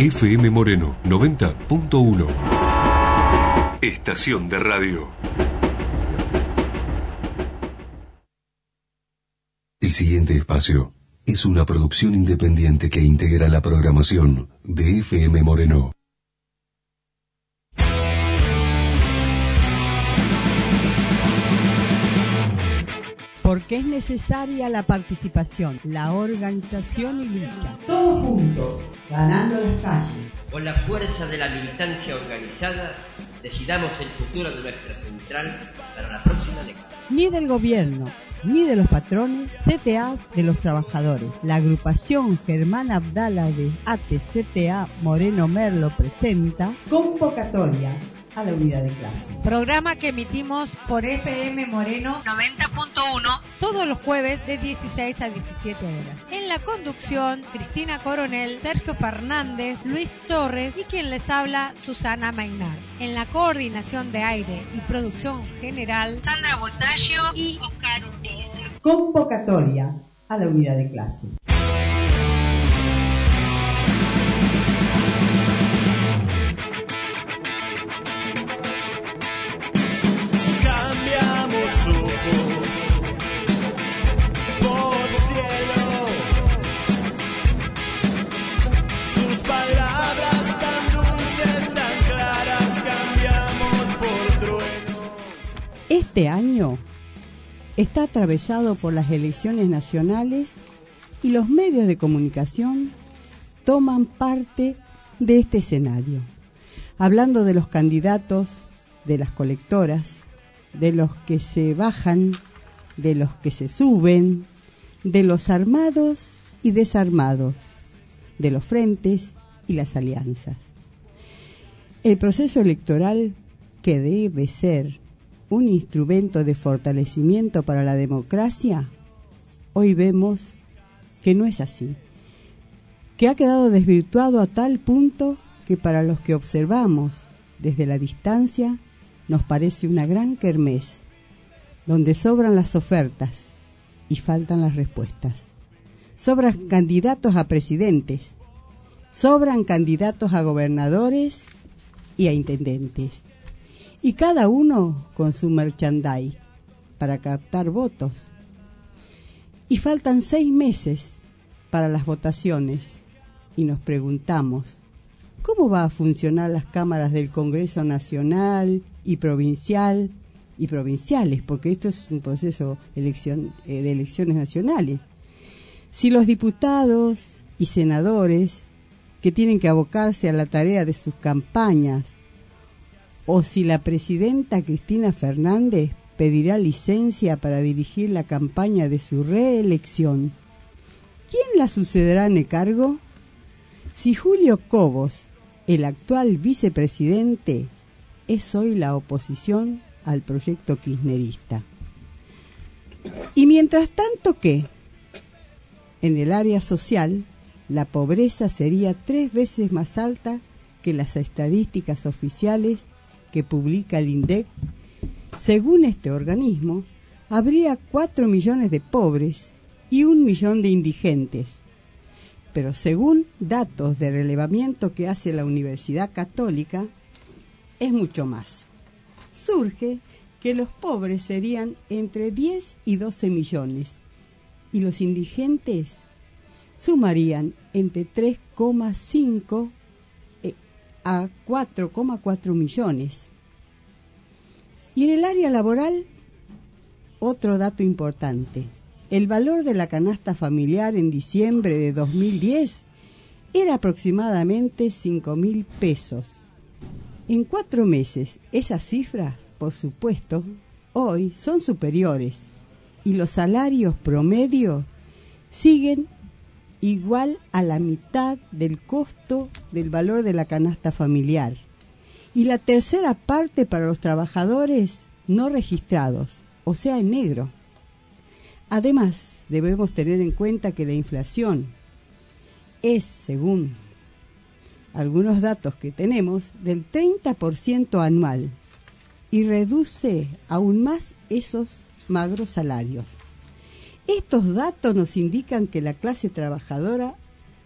FM Moreno 90.1. Estación de radio. El siguiente espacio es una producción independiente que integra la programación de FM Moreno. Porque es necesaria la participación, la organización y lucha. Todos juntos, ganando las calles. Con la fuerza de la militancia organizada, decidamos el futuro de nuestra central para la próxima década. Ni del gobierno, ni de los patrones, CTA de los trabajadores. La agrupación Germán Abdala de ATCTA Moreno Merlo presenta Convocatoria a la unidad de clase. Programa que emitimos por FM Moreno 90.1 todos los jueves de 16 a 17 horas. En la conducción, Cristina Coronel, Sergio Fernández, Luis Torres y quien les habla, Susana Mainar. En la coordinación de aire y producción general, Sandra Voltaggio y Oscar Urquiza. Convocatoria a la unidad de clase. Este año está atravesado por las elecciones nacionales y los medios de comunicación toman parte de este escenario, hablando de los candidatos, de las colectoras, de los que se bajan, de los que se suben, de los armados y desarmados, de los frentes y las alianzas. El proceso electoral, que debe ser un instrumento de fortalecimiento para la democracia, hoy vemos que no es así, que ha quedado desvirtuado a tal punto que para los que observamos desde la distancia nos parece una gran kermés, donde sobran las ofertas y faltan las respuestas. Sobran candidatos a presidentes, sobran candidatos a gobernadores y a intendentes. Y cada uno con su merchandise para captar votos. Y faltan 6 meses para las votaciones. Y nos preguntamos, ¿cómo va a funcionar las cámaras del Congreso Nacional y provincial y provinciales? Porque esto es un proceso de elecciones nacionales. Si los diputados y senadores que tienen que abocarse a la tarea de sus campañas, o si la presidenta Cristina Fernández pedirá licencia para dirigir la campaña de su reelección, ¿quién la sucederá en el cargo? Si Julio Cobos, el actual vicepresidente, es hoy la oposición al proyecto kirchnerista. Y mientras tanto, ¿qué? En el área social, la pobreza sería 3 veces más alta que las estadísticas oficiales que publica el INDEC. Según este organismo, habría 4 millones de pobres y 1 millón de indigentes. Pero según datos de relevamiento que hace la Universidad Católica, es mucho más. Surge que los pobres serían entre 10 y 12 millones y los indigentes sumarían entre 3,5 a 4,4 millones. Y en el área laboral, otro dato importante. El valor de la canasta familiar en diciembre de 2010 era aproximadamente 5.000 pesos. En 4 meses, esas cifras, por supuesto, hoy son superiores y los salarios promedio siguen igual a la mitad del costo del valor de la canasta familiar, y la tercera parte para los trabajadores no registrados, o sea, en negro. Además, debemos tener en cuenta que la inflación es, según algunos datos que tenemos, del 30% anual y reduce aún más esos magros salarios. Estos datos nos indican que la clase trabajadora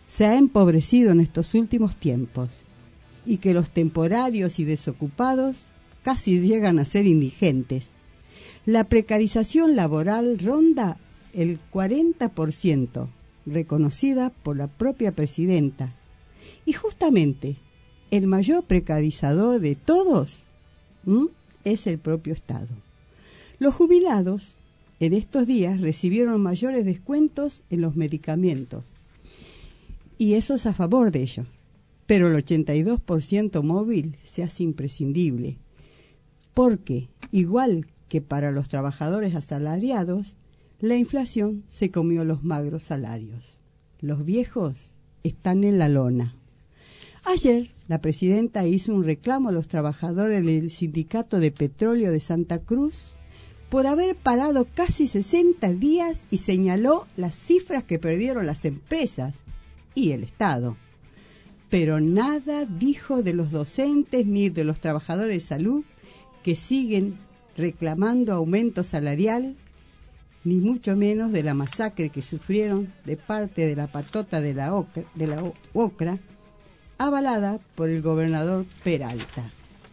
se ha empobrecido en estos últimos tiempos y que los temporarios y desocupados casi llegan a ser indigentes. La precarización laboral ronda el 40%, reconocida por la propia presidenta. Y justamente el mayor precarizador de todos es el propio Estado. Los jubilados en estos días recibieron mayores descuentos en los medicamentos, y eso es a favor de ellos. Pero el 82% móvil se hace imprescindible, porque, igual que para los trabajadores asalariados, la inflación se comió los magros salarios. Los viejos están en la lona. Ayer, la presidenta hizo un reclamo a los trabajadores del Sindicato de Petróleo de Santa Cruz por haber parado casi 60 días y señaló las cifras que perdieron las empresas y el Estado. Pero nada dijo de los docentes ni de los trabajadores de salud que siguen reclamando aumento salarial, ni mucho menos de la masacre que sufrieron de parte de la patota de la OCRA, avalada por el gobernador Peralta.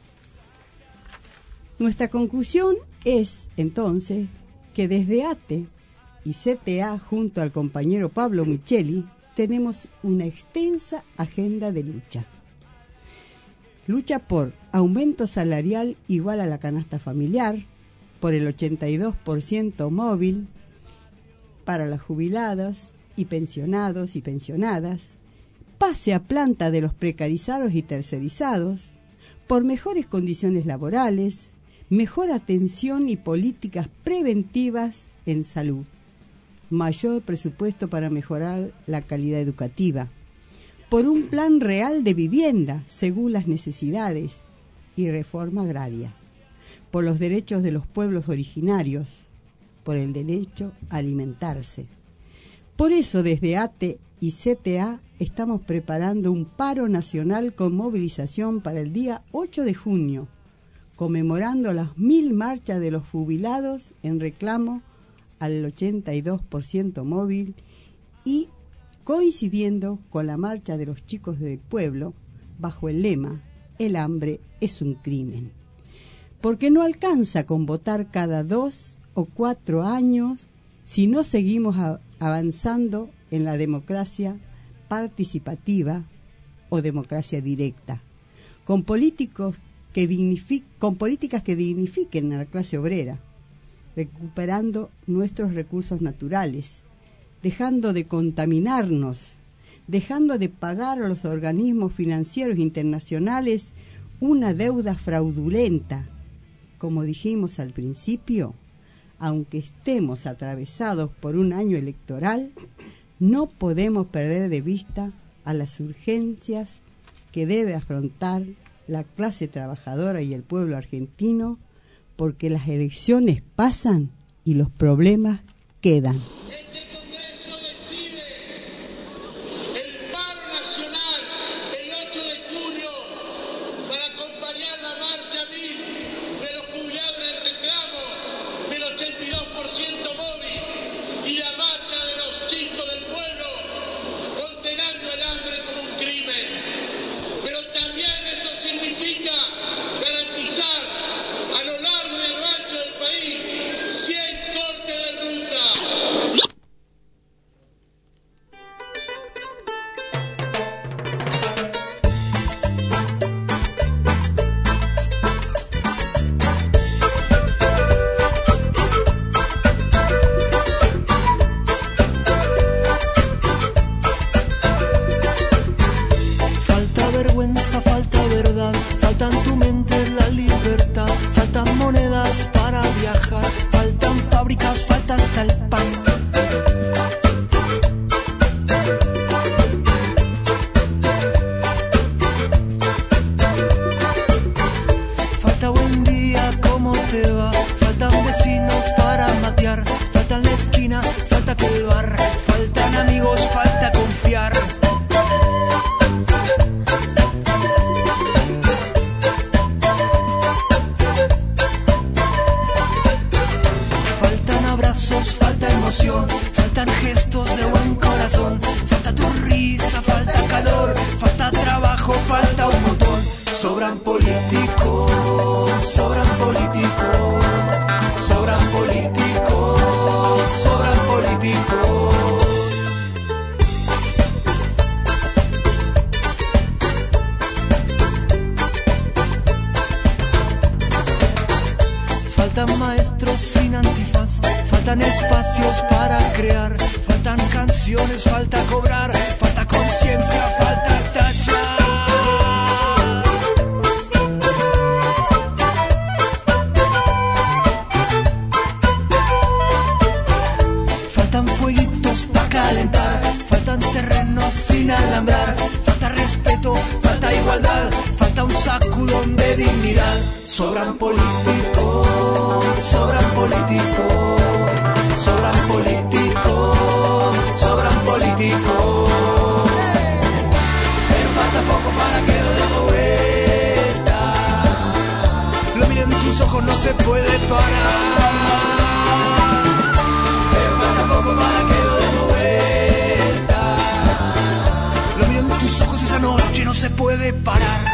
Nuestra conclusión es, entonces, que desde ATE y CTA, junto al compañero Pablo Micheli, tenemos una extensa agenda de lucha. Lucha por aumento salarial igual a la canasta familiar, por el 82% móvil para las jubiladas y pensionados y pensionadas, pase a planta de los precarizados y tercerizados, por mejores condiciones laborales, mejor atención y políticas preventivas en salud, mayor presupuesto para mejorar la calidad educativa, por un plan real de vivienda según las necesidades y reforma agraria, por los derechos de los pueblos originarios, por el derecho a alimentarse. Por eso desde ATE y CTA estamos preparando un paro nacional con movilización para el día 8 de junio, conmemorando las 1000 marchas de los jubilados en reclamo al 82% móvil y coincidiendo con la marcha de los chicos del pueblo bajo el lema «El hambre es un crimen». Porque no alcanza con votar cada 2 o 4 años si no seguimos avanzando en la democracia participativa o democracia directa, con políticas que dignifiquen a la clase obrera, recuperando nuestros recursos naturales, dejando de contaminarnos, dejando de pagar a los organismos financieros internacionales una deuda fraudulenta. Como dijimos al principio, aunque estemos atravesados por un año electoral, no podemos perder de vista a las urgencias que debe afrontar la clase trabajadora y el pueblo argentino, porque las elecciones pasan y los problemas quedan. Este Congreso decide el paro nacional el 8 de junio para acompañar la marcha 1000 de los jubilados en el reclamo del 82% móvil y la marcha de los chicos del pueblo condenando el hambre como un crimen. Pero también eso significa garantizar a lo largo y a lo ancho del país 100 cortes de ruta. Falta vergüenza, falta verdad, falta en tu mente la libertad, faltan monedas para viajar, faltan fábricas, falta hasta el pan. Falta buen día, ¿cómo te va? Faltan vecinos para matear, falta en la esquina, falta que el bar, faltan amigos, falta confiar. metros sin antifaz, faltan espacios para crear, faltan canciones, falta cobrar, falta conciencia, falta tachar. Faltan fueguitos para calentar, faltan terrenos sin alambrar, falta respeto, falta igualdad, falta un sacudón de dignidad. Sobran políticos, sobran políticos, sobran políticos, sobran políticos. Pero falta poco para que lo demos vuelta. Lo miren en tus ojos, no se puede parar. Pero falta poco para que lo demos vuelta. Lo miren en tus ojos, esa noche no se puede parar.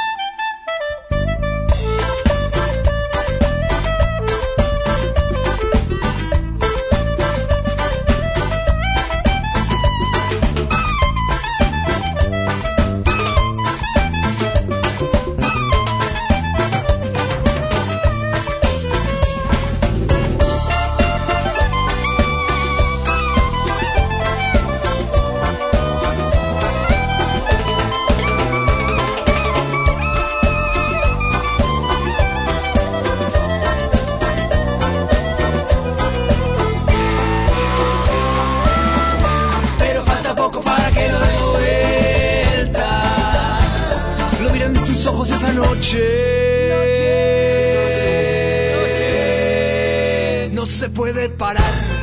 No se puede parar.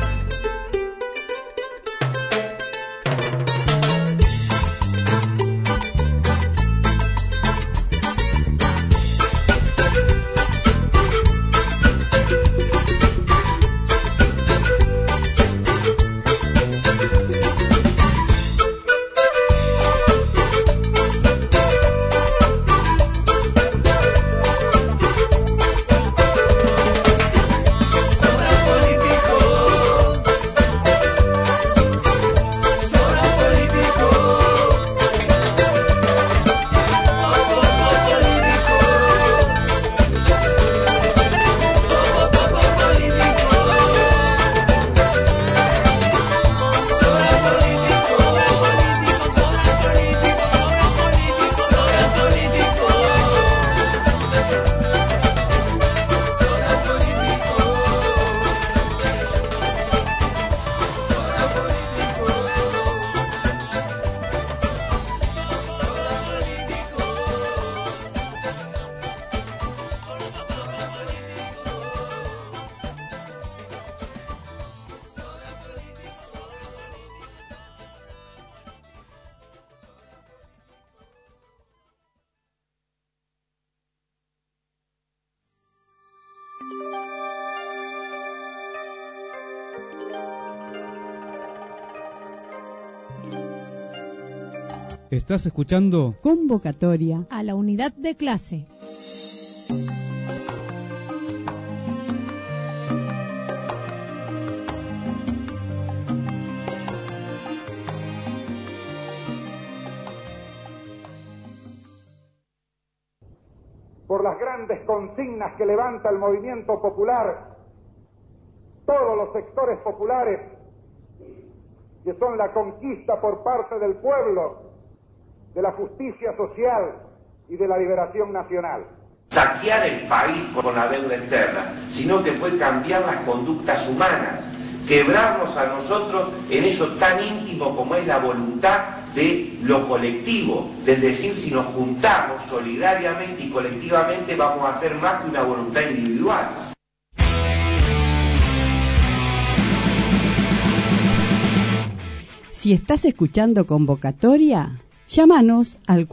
Estás escuchando Convocatoria a la unidad de clase. Por las grandes consignas que levanta el movimiento popular, todos los sectores populares, que son la conquista por parte del pueblo de la justicia social y de la liberación nacional. Saquear el país con la deuda externa, sino que fue cambiar las conductas humanas, quebrarnos a nosotros en eso tan íntimo como es la voluntad de lo colectivo, del decir si nos juntamos solidariamente y colectivamente vamos a hacer más que una voluntad individual. Si estás escuchando Convocatoria, llámanos al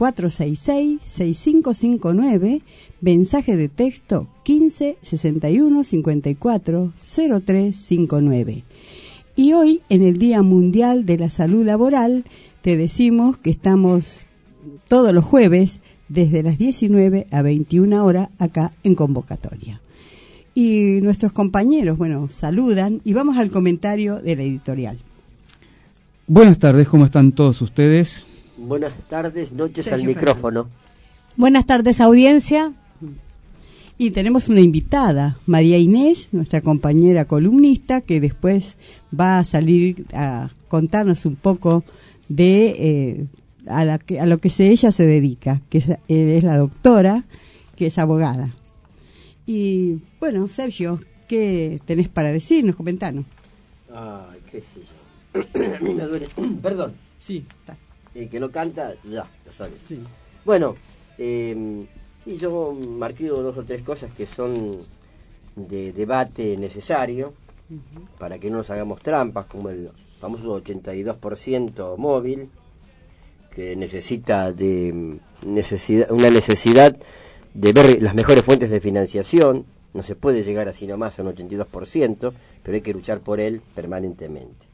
466-6559, mensaje de texto 15 61 54 0359. Y hoy, en el Día Mundial de la Salud Laboral, te decimos que estamos todos los jueves desde las 19 a 21 horas acá en Convocatoria. Y nuestros compañeros, saludan y vamos al comentario de la editorial. Buenas tardes, ¿cómo están todos ustedes? Buenas tardes, noches al micrófono. Buenas tardes, audiencia. Y tenemos una invitada, María Inés, nuestra compañera columnista, que después va a salir a contarnos un poco de a lo que ella se dedica, que es la doctora, que es abogada. Y bueno, Sergio, ¿qué tenés para decirnos? Comentanos. Ay, qué sé yo. A mí me duele. Perdón. Sí, está. El que no canta, ya sabes. Sí. Bueno, sí, yo marqué 2 o 3 cosas que son de debate necesario, para que no nos hagamos trampas, como el famoso 82% móvil, que necesita una necesidad de ver las mejores fuentes de financiación. No se puede llegar así nomás a un 82%, pero hay que luchar por él permanentemente.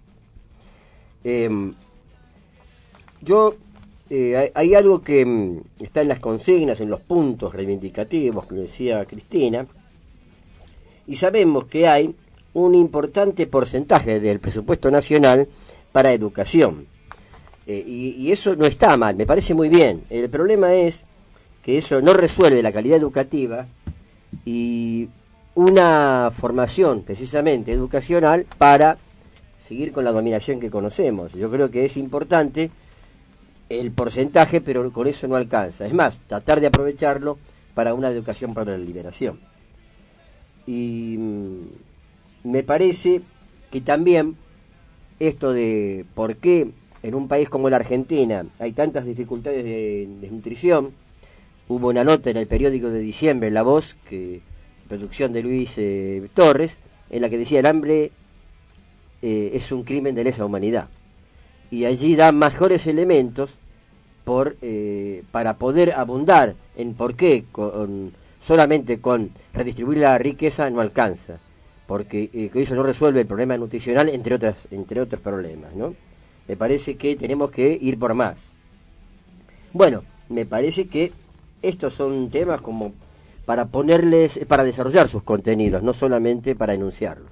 Hay algo que está en las consignas, en los puntos reivindicativos que decía Cristina, y sabemos que hay un importante porcentaje del presupuesto nacional para educación. Y eso no está mal, me parece muy bien. El problema es que eso no resuelve la calidad educativa y una formación precisamente educacional para seguir con la dominación que conocemos. Yo creo que es importante el porcentaje, pero con eso no alcanza. Es más, tratar de aprovecharlo para una educación para la liberación. Y me parece que también esto de por qué en un país como la Argentina hay tantas dificultades de desnutrición. Hubo una nota en el periódico de diciembre, La Voz, producción de Luis Torres, en la que decía: el hambre es un crimen de lesa humanidad. Y allí da mejores elementos para poder abundar en por qué solamente con redistribuir la riqueza no alcanza, porque eso no resuelve el problema nutricional, entre otros problemas, ¿no? Me parece que tenemos que ir por más. Bueno, me parece que estos son temas como para desarrollar sus contenidos, no solamente para enunciarlos.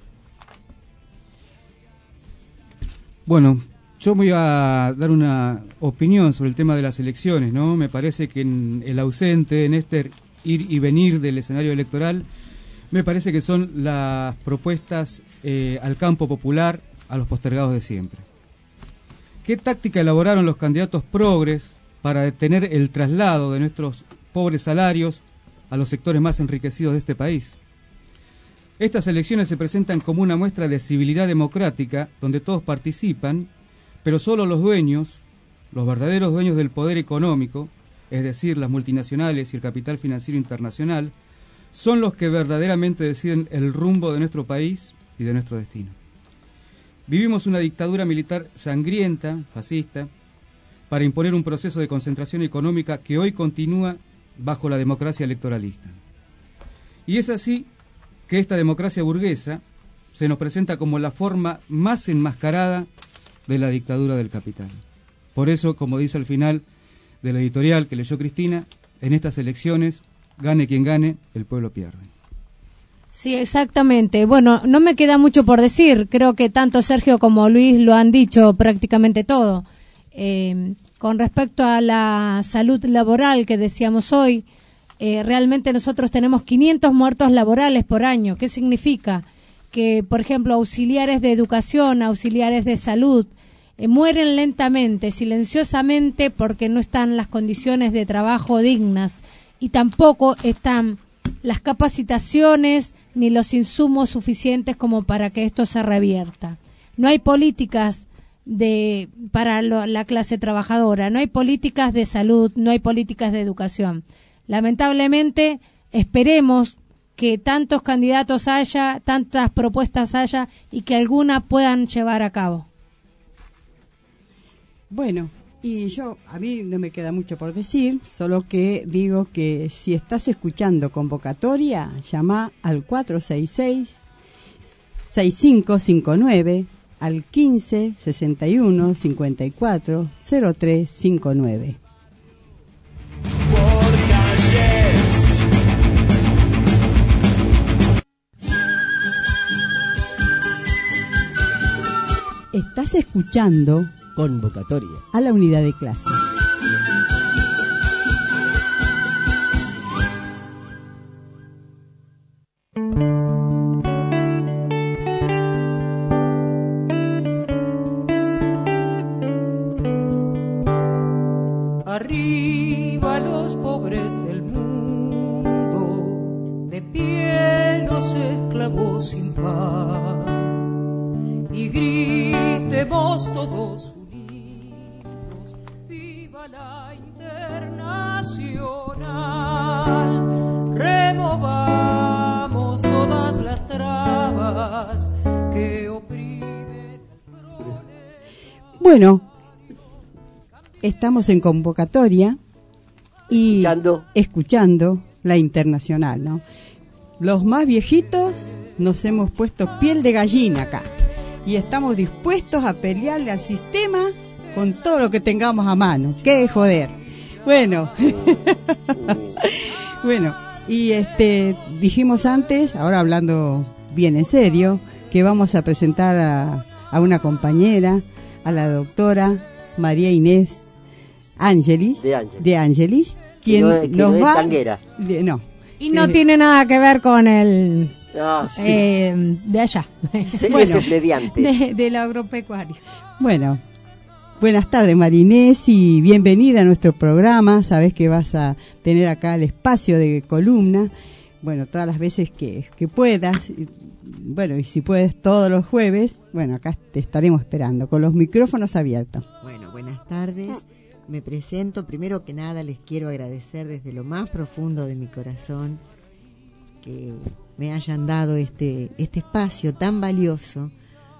Bueno, yo voy a dar una opinión sobre el tema de las elecciones, ¿no? Me parece que en el ausente, en este ir y venir del escenario electoral, me parece que son las propuestas al campo popular, a los postergados de siempre. ¿Qué táctica elaboraron los candidatos progres para detener el traslado de nuestros pobres salarios a los sectores más enriquecidos de este país? Estas elecciones se presentan como una muestra de civilidad democrática, donde todos participan, pero solo los dueños, los verdaderos dueños del poder económico, es decir, las multinacionales y el capital financiero internacional, son los que verdaderamente deciden el rumbo de nuestro país y de nuestro destino. Vivimos una dictadura militar sangrienta, fascista, para imponer un proceso de concentración económica que hoy continúa bajo la democracia electoralista. Y es así que esta democracia burguesa se nos presenta como la forma más enmascarada de la dictadura del capital. Por eso, como dice al final del editorial que leyó Cristina, en estas elecciones, gane quien gane, el pueblo pierde. Sí, exactamente. Bueno, no me queda mucho por decir. Creo que tanto Sergio como Luis lo han dicho prácticamente todo. Con respecto a la salud laboral que decíamos hoy, realmente nosotros tenemos 500 muertos laborales por año. ¿Qué significa? Que, por ejemplo, auxiliares de educación, auxiliares de salud, mueren lentamente, silenciosamente, porque no están las condiciones de trabajo dignas y tampoco están las capacitaciones ni los insumos suficientes como para que esto se revierta. No hay políticas para la clase trabajadora, no hay políticas de salud, no hay políticas de educación. Lamentablemente, esperemos que tantos candidatos haya, tantas propuestas haya y que algunas puedan llevar a cabo. Bueno, y a mí no me queda mucho por decir, solo que digo que si estás escuchando convocatoria, llama al 466-6559, al 15 61 54 0359. Estás escuchando Convocatoria a la unidad de clase. Arriba los pobres del mundo, de pie los esclavos sin pan, y gritemos todos unidos, viva la Internacional, removamos todas las trabas que oprimen al proletariado. Bueno, estamos en convocatoria y escuchando la Internacional, ¿no? Los más viejitos nos hemos puesto piel de gallina acá y estamos dispuestos a pelearle al sistema con todo lo que tengamos a mano. ¡Qué joder! Bueno, bueno, y dijimos antes, ahora hablando bien en serio, que vamos a presentar a una compañera, a la doctora María Inés de Ángelis, quien nos va tanguera. Y no tiene nada que ver con el de allá. Bueno, del agropecuario. Bueno, buenas tardes María Inés y bienvenida a nuestro programa. Sabés que vas a tener acá el espacio de columna, bueno, todas las veces que puedas. Bueno, y si puedes todos los jueves, bueno, acá te estaremos esperando con los micrófonos abiertos. Bueno, buenas tardes. Me presento. Primero que nada les quiero agradecer desde lo más profundo de mi corazón que me hayan dado este espacio tan valioso,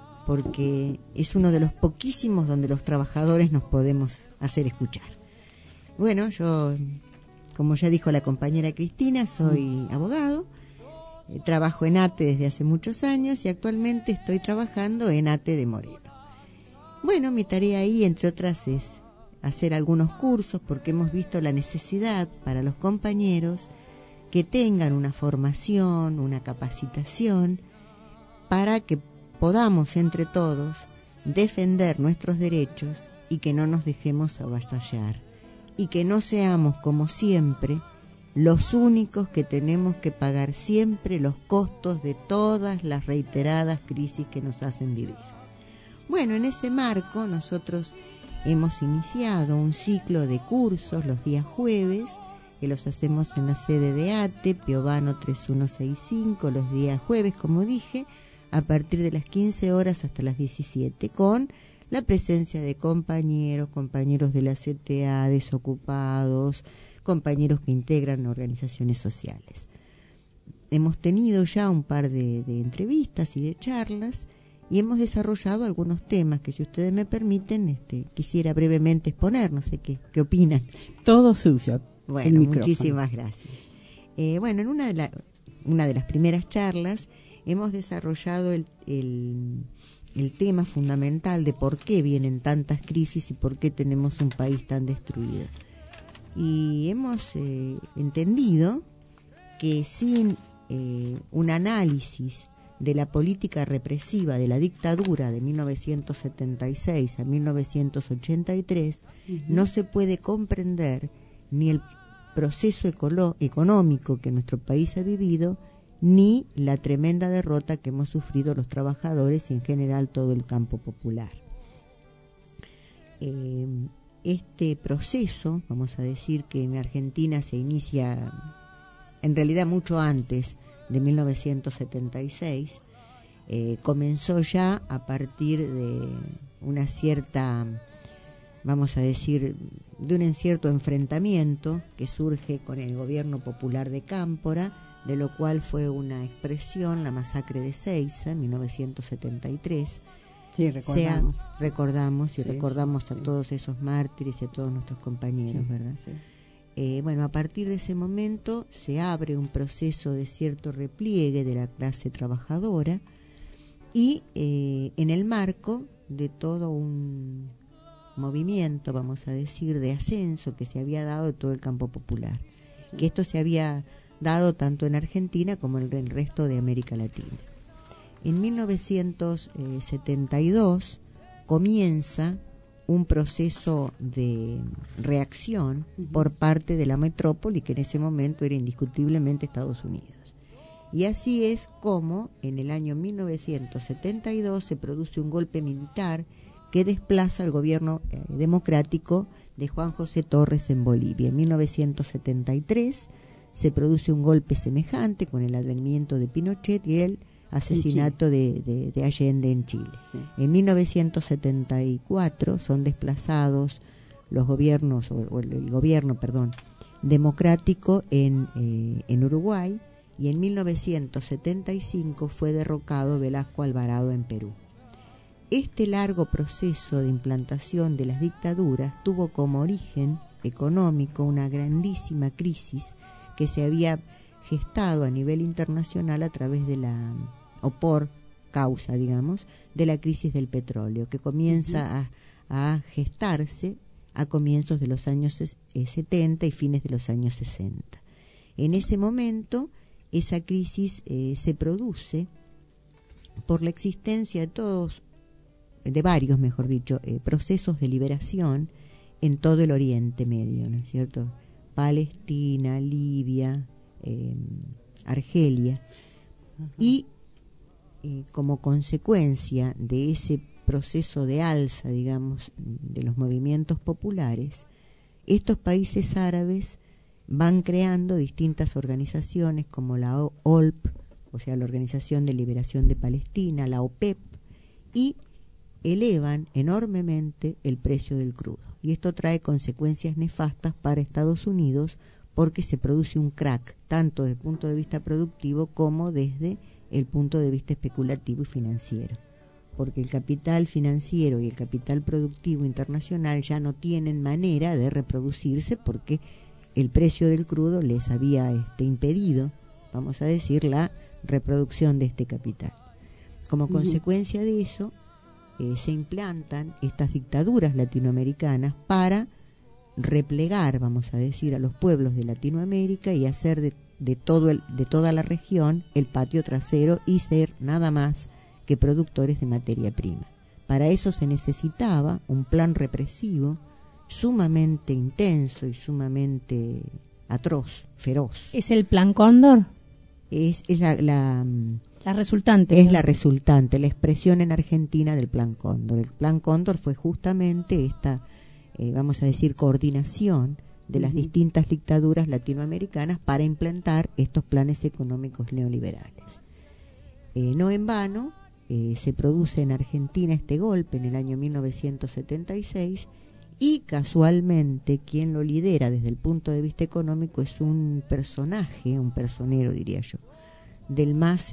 porque es uno de los poquísimos donde los trabajadores nos podemos hacer escuchar. Bueno, yo, como ya dijo la compañera Cristina, soy abogado, trabajo en ATE desde hace muchos años y actualmente estoy trabajando en ATE de Moreno. Bueno, mi tarea ahí, entre otras, es hacer algunos cursos porque hemos visto la necesidad para los compañeros que tengan una formación, una capacitación, para que podamos entre todos defender nuestros derechos y que no nos dejemos avasallar y que no seamos, como siempre, los únicos que tenemos que pagar siempre los costos de todas las reiteradas crisis que nos hacen vivir. Bueno, en ese marco nosotros hemos iniciado un ciclo de cursos los días jueves, que los hacemos en la sede de ATE, Piovano 3165, los días jueves, como dije, a partir de las 15 horas hasta las 17, con la presencia de compañeros de la CTA, desocupados, compañeros que integran organizaciones sociales. Hemos tenido ya un par de entrevistas y de charlas y hemos desarrollado algunos temas que, si ustedes me permiten, quisiera brevemente exponer. No sé qué opinan. Todo suyo. Bueno, muchísimas gracias. Bueno, en una de las primeras charlas hemos desarrollado el tema fundamental de por qué vienen tantas crisis y por qué tenemos un país tan destruido. Y hemos entendido que sin un análisis de la política represiva de la dictadura de 1976 a 1983, no se puede comprender ni el proceso económico que nuestro país ha vivido, ni la tremenda derrota que hemos sufrido los trabajadores y en general todo el campo popular. Este proceso, vamos a decir que en Argentina se inicia en realidad mucho antes de 1976, comenzó ya a partir de una cierta, vamos a decir, de un cierto enfrentamiento que surge con el gobierno popular de Cámpora, de lo cual fue una expresión la masacre de Seiza en 1973. Sí, recordamos. Recordamos a todos esos mártires y a todos nuestros compañeros, ¿verdad? Sí. Bueno, a partir de ese momento se abre un proceso de cierto repliegue de la clase trabajadora y en el marco de todo un movimiento, vamos a decir, de ascenso que se había dado de todo el campo popular, que esto se había dado tanto en Argentina como en el resto de América Latina. En 1972 comienza un proceso de reacción por parte de la metrópoli, que en ese momento era indiscutiblemente Estados Unidos. Y así es como en el año 1972 se produce un golpe militar que desplaza al gobierno democrático de Juan José Torres en Bolivia. En 1973 se produce un golpe semejante con el advenimiento de Pinochet y el asesinato de Allende en Chile. Sí. En 1974 son desplazados los gobiernos, o el gobierno, perdón, democrático en Uruguay, y en 1975 fue derrocado Velasco Alvarado en Perú. Este largo proceso de implantación de las dictaduras tuvo como origen económico una grandísima crisis que se había gestado a nivel internacional a través de o por causa, digamos, de la crisis del petróleo, que comienza a gestarse a comienzos de los años 70 y fines de los años 60. En ese momento, esa crisis se produce por la existencia de varios, mejor dicho, procesos de liberación en todo el Oriente Medio, ¿no es cierto? Palestina, Libia, Argelia, y como consecuencia de ese proceso de alza, digamos, de los movimientos populares, estos países árabes van creando distintas organizaciones como la OLP, o sea, la Organización de Liberación de Palestina, la OPEP, y elevan enormemente el precio del crudo. Y esto trae consecuencias nefastas para Estados Unidos porque se produce un crack, tanto desde el punto de vista productivo como desde el punto de vista especulativo y financiero. Porque el capital financiero y el capital productivo internacional ya no tienen manera de reproducirse porque el precio del crudo les había impedido, vamos a decir, la reproducción de este capital. Como consecuencia de eso, se implantan estas dictaduras latinoamericanas para replegar, vamos a decir, a los pueblos de Latinoamérica y hacer de toda la región el patio trasero y ser nada más que productores de materia prima. Para eso se necesitaba un plan represivo sumamente intenso y sumamente atroz, feroz. ¿Es el Plan Cóndor? Es la resultante. Es la resultante, la expresión en Argentina del Plan Cóndor. El Plan Cóndor fue justamente esta, vamos a decir, coordinación de las distintas dictaduras latinoamericanas para implantar estos planes económicos neoliberales. No en vano, se produce en Argentina este golpe en el año 1976 y casualmente quien lo lidera desde el punto de vista económico es un personaje, un personero diría yo, del más,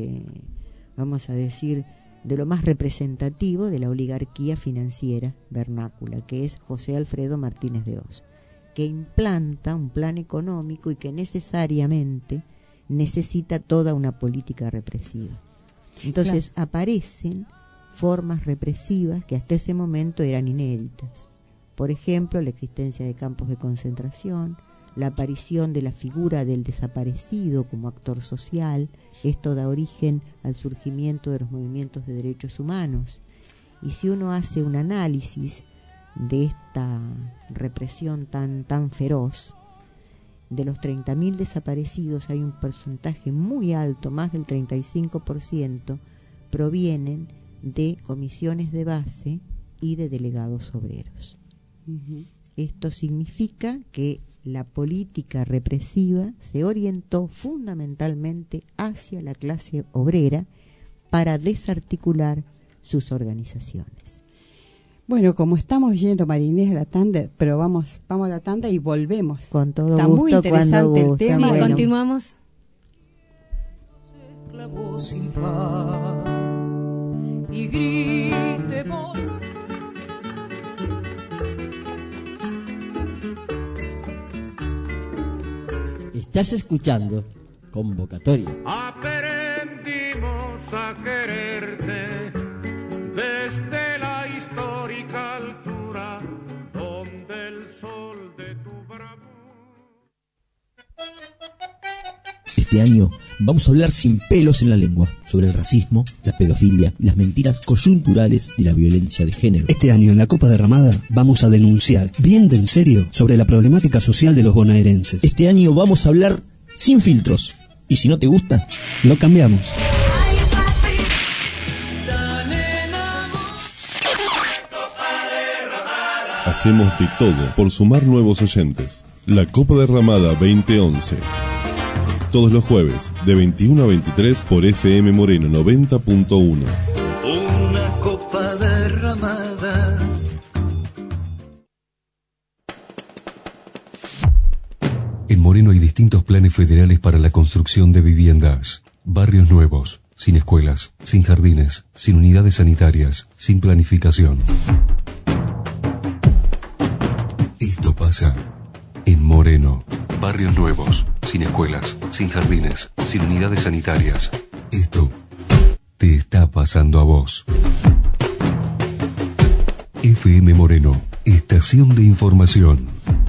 vamos a decir, de lo más representativo de la oligarquía financiera vernácula, que es José Alfredo Martínez de Oz, que implanta un plan económico y que necesariamente necesita toda una política represiva. Entonces aparecen formas represivas que hasta ese momento eran inéditas. Por ejemplo, la existencia de campos de concentración, la aparición de la figura del desaparecido como actor social. Esto da origen al surgimiento de los movimientos de derechos humanos. Y si uno hace un análisis de esta represión tan feroz, de los 30.000 desaparecidos hay un porcentaje muy alto, más del 35%, provienen de comisiones de base y de delegados obreros. Esto significa que la política represiva se orientó fundamentalmente hacia la clase obrera para desarticular sus organizaciones. Bueno, como estamos yendo, Marinés, a la tanda, pero vamos a la tanda y volvemos. Con todo Está gusto, muy interesante el tema. Sí, continuamos. Sin par, y gritemos. Estás escuchando Convocatoria. Aprendimos a quererte desde la histórica altura donde el sol de tu bravura. Este año vamos a hablar sin pelos en la lengua sobre el racismo, la pedofilia y las mentiras coyunturales de la violencia de género. Este año en la Copa Derramada vamos a denunciar bien de en serio sobre la problemática social de los bonaerenses. Este año vamos a hablar sin filtros. Y si no te gusta, lo cambiamos. Hacemos de todo por sumar nuevos oyentes. La Copa Derramada 2011. Todos los jueves, de 21 a 23 por FM Moreno 90.1. Una copa derramada. En Moreno hay distintos planes federales para la construcción de viviendas. Barrios nuevos, sin escuelas, sin jardines, sin unidades sanitarias, sin planificación. Esto pasa en Moreno. Barrios nuevos, sin escuelas, sin jardines, sin unidades sanitarias. Esto te está pasando a vos. FM Moreno, estación de información.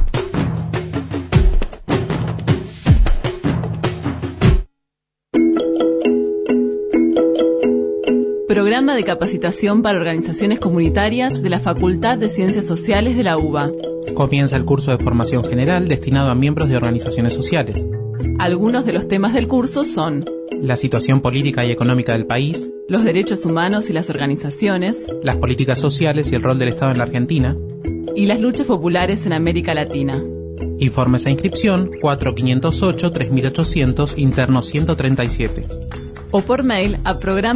Programa de capacitación para organizaciones comunitarias de la Facultad de Ciencias Sociales de la UBA. Comienza el curso de formación general destinado a miembros de organizaciones sociales. Algunos de los temas del curso son: la situación política y económica del país, los derechos humanos y las organizaciones, las políticas sociales y el rol del Estado en la Argentina, y las luchas populares en América Latina. Informes a inscripción 4508-3800, interno 137. O por mail a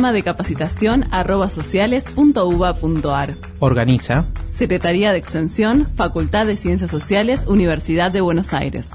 programadecapacitación@sociales.uba.ar. Organiza Secretaría de Extensión, Facultad de Ciencias Sociales, Universidad de Buenos Aires.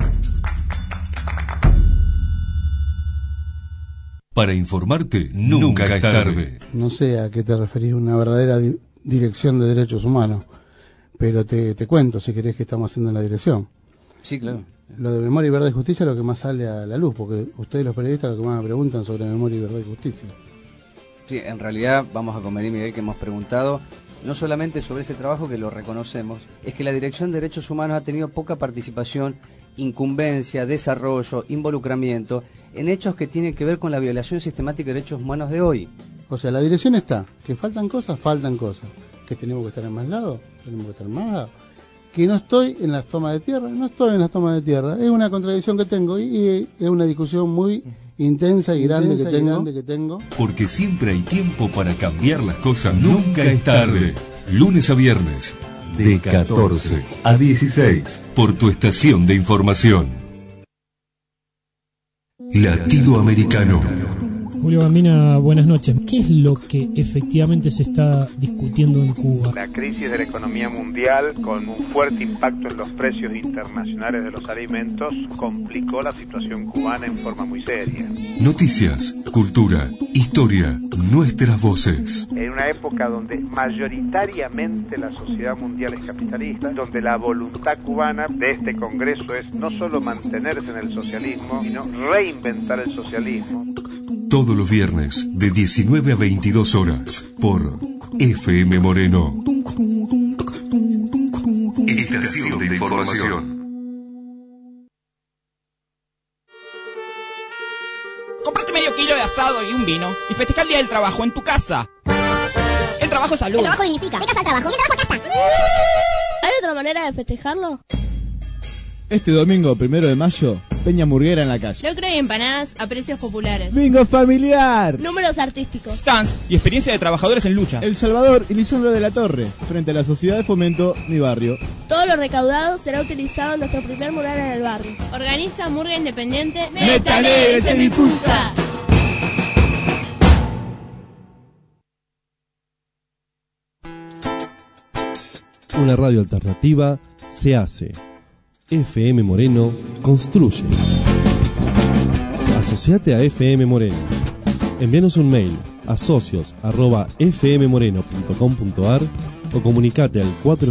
Para informarte, nunca es tarde. No sé a qué te referís, una verdadera dirección de derechos humanos, pero te cuento, si querés, que estamos haciendo en la dirección. Sí, claro. Lo de memoria y verdad y justicia es lo que más sale a la luz, porque ustedes los periodistas lo que más me preguntan sobre memoria y verdad y justicia. Sí, en realidad vamos a convenir, Miguel, que hemos preguntado no solamente sobre ese trabajo, que lo reconocemos, es que la Dirección de Derechos Humanos ha tenido poca participación, incumbencia, desarrollo, involucramiento en hechos que tienen que ver con la violación sistemática de derechos humanos de hoy. O sea, la dirección está, que faltan cosas, que tenemos que estar en más lados, tenemos que estar en más lados. Que no estoy en las tomas de tierra, es una contradicción que tengo y es una discusión muy intensa y grande que tengo. Porque siempre hay tiempo para cambiar las cosas, nunca es tarde. Lunes a viernes, de 14 a 16, por tu estación de información. Latido Americano. Julio Gambina, buenas noches. ¿Qué es lo que efectivamente se está discutiendo en Cuba? La crisis de la economía mundial, con un fuerte impacto en los precios internacionales de los alimentos, complicó la situación cubana en forma muy seria. Noticias, cultura, historia, nuestras voces. En una época donde mayoritariamente la sociedad mundial es capitalista, donde la voluntad cubana de este Congreso es no solo mantenerse en el socialismo, sino reinventar el socialismo. Todos los viernes, de 19 a 22 horas, por FM Moreno. Estación de información. Comprate medio kilo de asado y un vino y festeja el día del trabajo en tu casa. El trabajo es salud. El trabajo dignifica. Vengas al trabajo y el trabajo a casa. ¿Hay otra manera de festejarlo? Este domingo, 1 de mayo, Peña Murguera en la calle. Locro y empanadas a precios populares. ¡Bingo familiar! Números artísticos. Stands y experiencia de trabajadores en lucha. El Salvador y Lisandro de la Torre, frente a la Sociedad de Fomento Mi Barrio. Todo lo recaudado será utilizado en nuestro primer mural en el barrio. Organiza Murga Independiente. ¡Métale ese mi puta! Una radio alternativa se hace. FM Moreno construye. Asociate a FM Moreno. Envíanos un mail a socios@fmmoreno.com.ar o comunicate al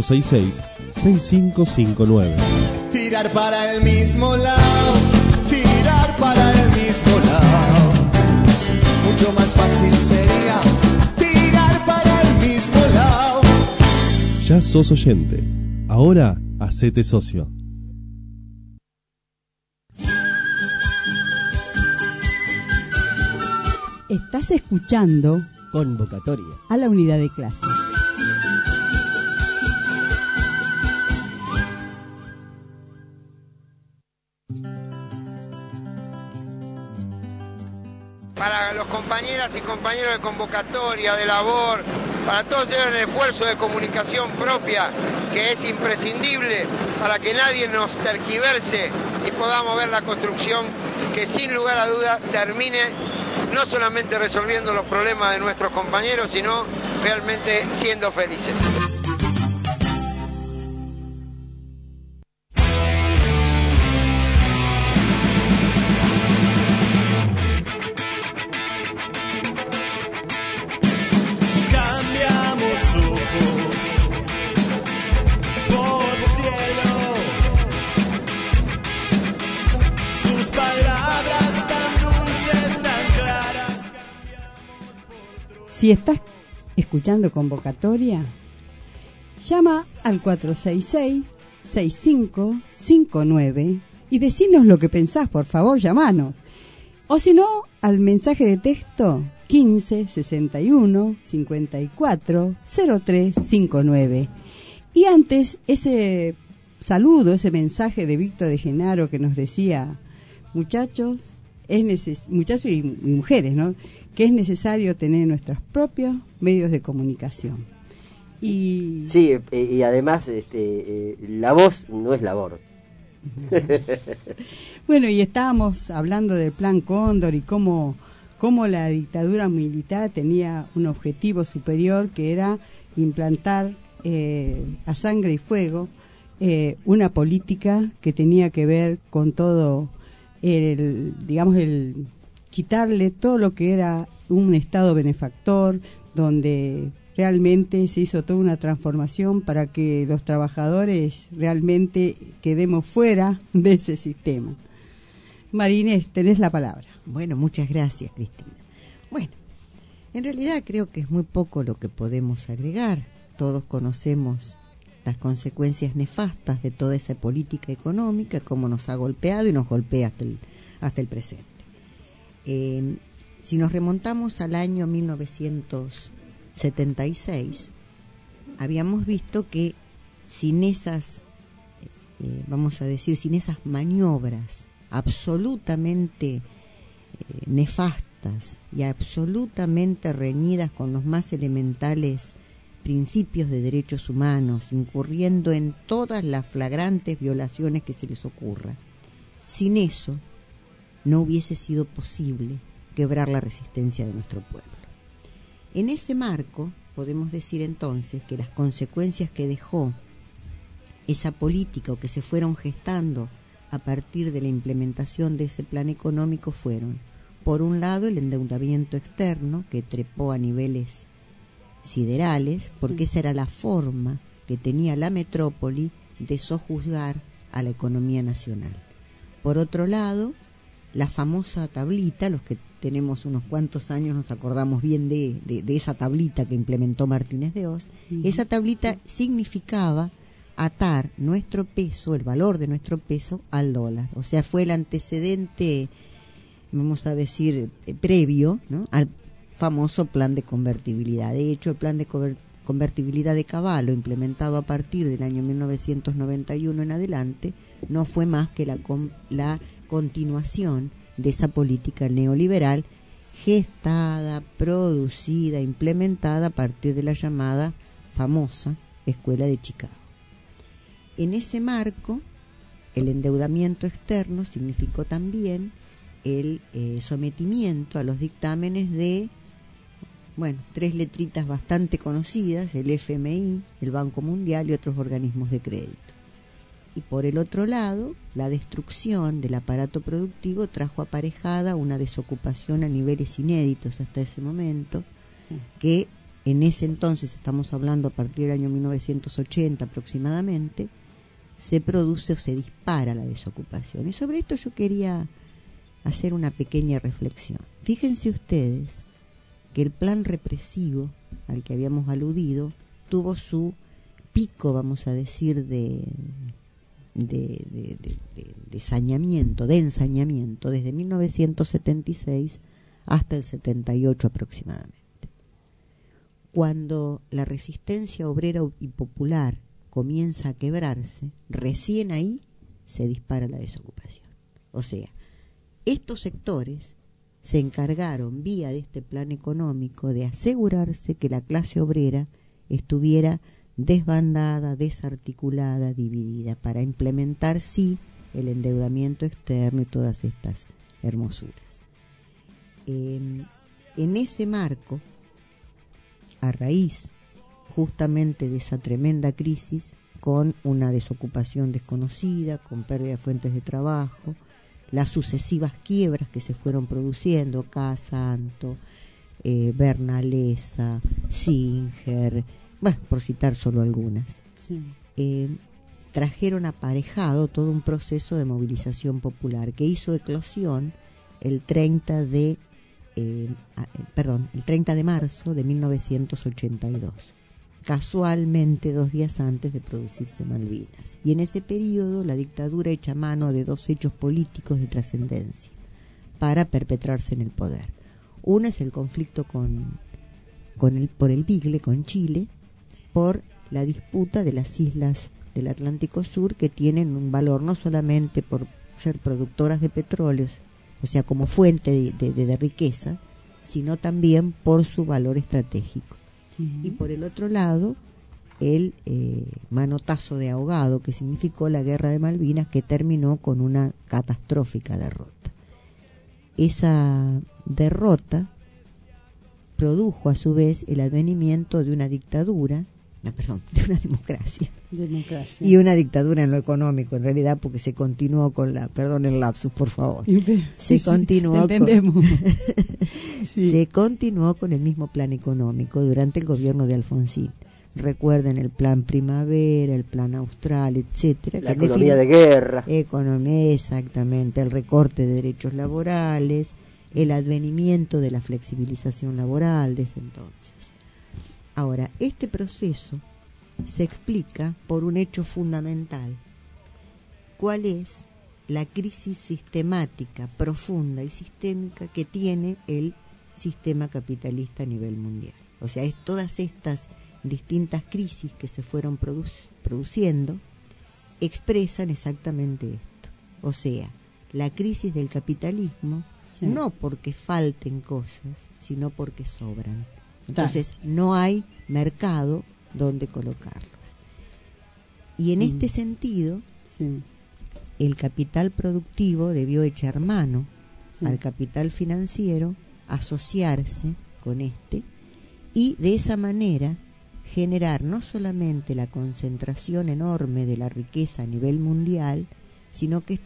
466-6559. Tirar para el mismo lado, tirar para el mismo lado. Mucho más fácil sería tirar para el mismo lado. Ya sos oyente. Ahora hacete socio. Estás escuchando Convocatoria a la unidad de clase. Para los compañeras y compañeros de convocatoria, de labor, para todos ellos el esfuerzo de comunicación propia que es imprescindible para que nadie nos tergiverse y podamos ver la construcción que sin lugar a duda termine no solamente resolviendo los problemas de nuestros compañeros, sino realmente siendo felices. Si estás escuchando Convocatoria, llama al 466-6559 y decinos lo que pensás, por favor, llamanos. O si no, al mensaje de texto 15 61 54 03 59. Y antes, ese saludo, ese mensaje de Víctor de Genaro que nos decía, muchachos y mujeres, ¿no?, que es necesario tener nuestros propios medios de comunicación. Y sí, y además la voz no es labor. Bueno, y estábamos hablando del Plan Cóndor y cómo la dictadura militar tenía un objetivo superior, que era implantar a sangre y fuego una política que tenía que ver con todo el quitarle todo lo que era un Estado benefactor, donde realmente se hizo toda una transformación para que los trabajadores realmente quedemos fuera de ese sistema. Marinés, tenés la palabra. Bueno, muchas gracias, Cristina. Bueno, en realidad creo que es muy poco lo que podemos agregar. Todos conocemos las consecuencias nefastas de toda esa política económica, cómo nos ha golpeado y nos golpea hasta el presente. Si nos remontamos al año 1976, habíamos visto que sin esas, sin esas maniobras absolutamente nefastas y absolutamente reñidas con los más elementales principios de derechos humanos, incurriendo en todas las flagrantes violaciones que se les ocurra, sin eso no hubiese sido posible quebrar la resistencia de nuestro pueblo. En ese marco, podemos decir entonces que las consecuencias que dejó esa política o que se fueron gestando a partir de la implementación de ese plan económico fueron, por un lado, el endeudamiento externo, que trepó a niveles siderales, porque esa era la forma que tenía la metrópoli de sojuzgar a la economía nacional. Por otro lado, la famosa tablita, los que tenemos unos cuantos años nos acordamos bien de esa tablita que implementó Martínez de Oz. Esa tablita significaba atar nuestro peso, el valor de nuestro peso, al dólar. O sea, fue el antecedente, vamos a decir, previo, ¿no?, al famoso plan de convertibilidad. De hecho, el plan de convertibilidad de Cavallo, implementado a partir del año 1991 en adelante, no fue más que la continuación de esa política neoliberal gestada, producida, implementada a partir de la llamada famosa Escuela de Chicago. En ese marco, el endeudamiento externo significó también el sometimiento a los dictámenes de, tres letritas bastante conocidas, el FMI, el Banco Mundial y otros organismos de crédito. Y por el otro lado, la destrucción del aparato productivo trajo aparejada una desocupación a niveles inéditos hasta ese momento, que en ese entonces, estamos hablando a partir del año 1980 aproximadamente, se produce o se dispara la desocupación. Y sobre esto yo quería hacer una pequeña reflexión. Fíjense ustedes que el plan represivo al que habíamos aludido tuvo su pico, vamos a decir, de ensañamiento desde 1976 hasta el 78 aproximadamente. Cuando la resistencia obrera y popular comienza a quebrarse, recién ahí se dispara la desocupación. O sea, estos sectores se encargaron, vía de este plan económico, de asegurarse que la clase obrera estuviera desbandada, desarticulada, dividida, para implementar, sí, el endeudamiento externo y todas estas hermosuras. En ese marco, a raíz justamente de esa tremenda crisis, con una desocupación desconocida, con pérdida de fuentes de trabajo, las sucesivas quiebras que se fueron produciendo, Casanto, Bernalesa, Singer, bueno, por citar solo algunas, trajeron aparejado todo un proceso de movilización popular que hizo eclosión el 30 de marzo de 1982, casualmente 2 días antes de producirse Malvinas. Y en ese periodo la dictadura echa mano de 2 hechos políticos de trascendencia para perpetrarse en el poder. Uno es el conflicto por el Bigle con Chile, por la disputa de las islas del Atlántico Sur, que tienen un valor no solamente por ser productoras de petróleos, o sea, como fuente de riqueza, sino también por su valor estratégico. Y por el otro lado, el manotazo de ahogado que significó la guerra de Malvinas, que terminó con una catastrófica derrota. Esa derrota produjo a su vez el advenimiento de una dictadura, de una democracia. Y una dictadura en lo económico, en realidad, porque se continuó con perdón el lapsus, por favor. Se continuó con el mismo plan económico durante el gobierno de Alfonsín. Recuerden el plan Primavera, el plan Austral, etcétera. La economía de guerra. Economía, exactamente, el recorte de derechos laborales, el advenimiento de la flexibilización laboral desde entonces. Ahora, este proceso se explica por un hecho fundamental. ¿Cuál es? La crisis sistemática, profunda y sistémica que tiene el sistema capitalista a nivel mundial. O sea, es todas estas distintas crisis que se fueron produciendo expresan exactamente esto. O sea, la crisis del capitalismo, no porque falten cosas, sino porque sobran. Entonces no hay mercado donde colocarlos. Y en este sentido, el capital productivo debió echar mano al capital financiero, asociarse con y de esa manera generar no solamente la concentración enorme de la riqueza a nivel mundial, sino que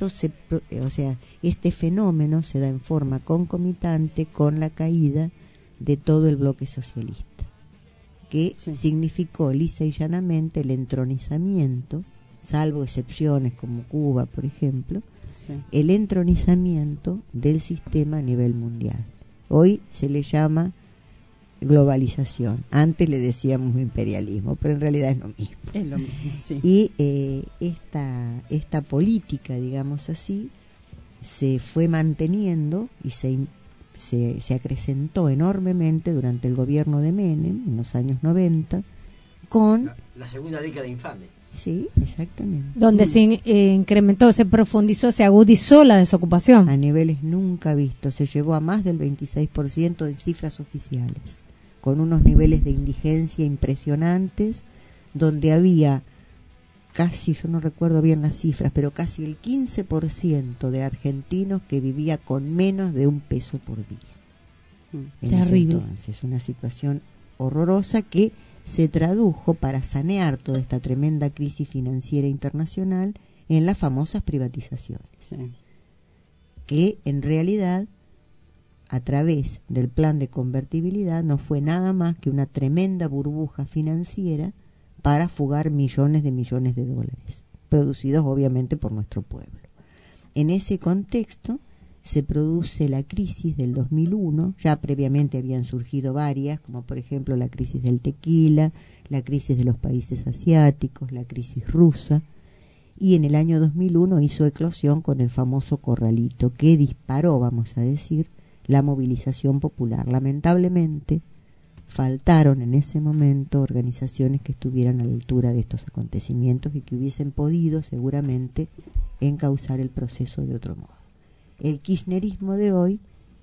este fenómeno se da en forma concomitante con la caída de todo el bloque socialista, que significó lisa y llanamente el entronizamiento, salvo excepciones como Cuba, por ejemplo, el entronizamiento del sistema a nivel mundial. Hoy se le llama globalización, antes le decíamos imperialismo, pero en realidad es lo mismo. Es lo mismo, sí. Y esta política, digamos así, se fue manteniendo y se acrecentó enormemente durante el gobierno de Menem, en los años 90, con... La segunda década infame. Sí, exactamente. Donde se incrementó, se profundizó, se agudizó la desocupación. A niveles nunca vistos, se llevó a más del 26% de cifras oficiales, con unos niveles de indigencia impresionantes, donde había casi, yo no recuerdo bien las cifras, pero casi el 15% de argentinos que vivía con menos de $1 por día. Terrible. Entonces, una situación horrorosa que se tradujo, para sanear toda esta tremenda crisis financiera internacional, en las famosas privatizaciones, que en realidad, a través del plan de convertibilidad, no fue nada más que una tremenda burbuja financiera para fugar millones de dólares, producidos obviamente por nuestro pueblo. En ese contexto se produce la crisis del 2001, ya previamente habían surgido varias, como por ejemplo la crisis del tequila, la crisis de los países asiáticos, la crisis rusa, y en el año 2001 hizo eclosión con el famoso corralito, que disparó, vamos a decir, la movilización popular. Lamentablemente, faltaron en ese momento organizaciones que estuvieran a la altura de estos acontecimientos y que hubiesen podido seguramente encauzar el proceso de otro modo. El kirchnerismo de hoy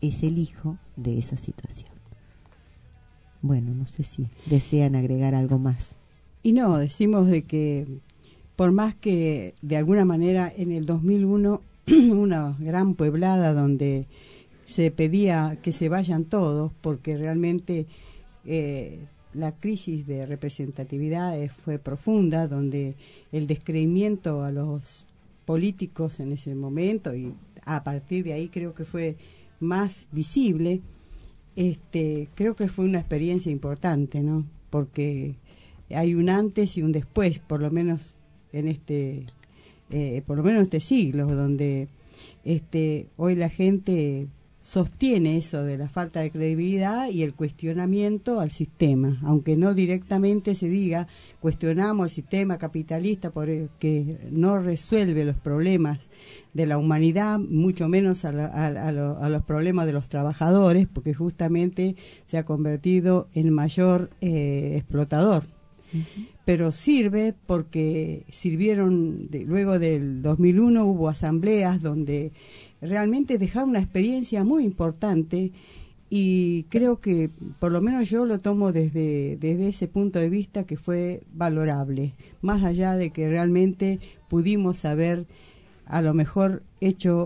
es el hijo de esa situación. Bueno, no sé si desean agregar algo más. Y no, decimos de que por más que de alguna manera en el 2001 una gran pueblada donde se pedía que se vayan todos porque realmente la crisis de representatividad fue profunda, donde el descreimiento a los políticos en ese momento y a partir de ahí creo que fue más visible. Creo que fue una experiencia importante, ¿no? Porque hay un antes y un después, por lo menos en este siglo, donde hoy la gente sostiene eso de la falta de credibilidad y el cuestionamiento al sistema, aunque no directamente se diga cuestionamos el sistema capitalista porque no resuelve los problemas de la humanidad, mucho menos a los problemas de los trabajadores, porque justamente se ha convertido en mayor explotador. Pero sirve porque luego del 2001 hubo asambleas donde realmente dejaron una experiencia muy importante y creo que por lo menos yo lo tomo desde ese punto de vista que fue valorable, más allá de que realmente pudimos haber a lo mejor hecho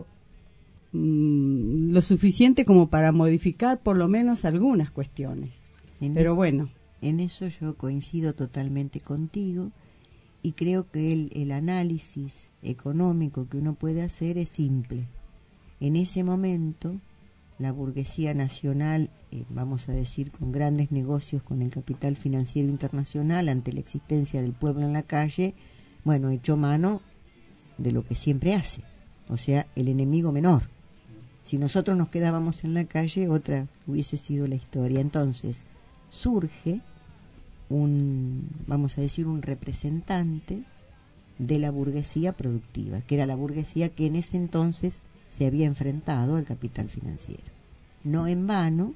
lo suficiente como para modificar por lo menos algunas cuestiones. Pero bueno. En eso yo coincido totalmente contigo y creo que el análisis económico que uno puede hacer es simple. En ese momento, la burguesía nacional, vamos a decir, con grandes negocios con el capital financiero internacional, ante la existencia del pueblo en la calle, bueno, echó mano de lo que siempre hace, o sea, el enemigo menor. Si nosotros nos quedábamos en la calle, otra hubiese sido la historia. Entonces, surge vamos a decir, un representante de la burguesía productiva, que era la burguesía que en ese entonces se había enfrentado al capital financiero. No en vano,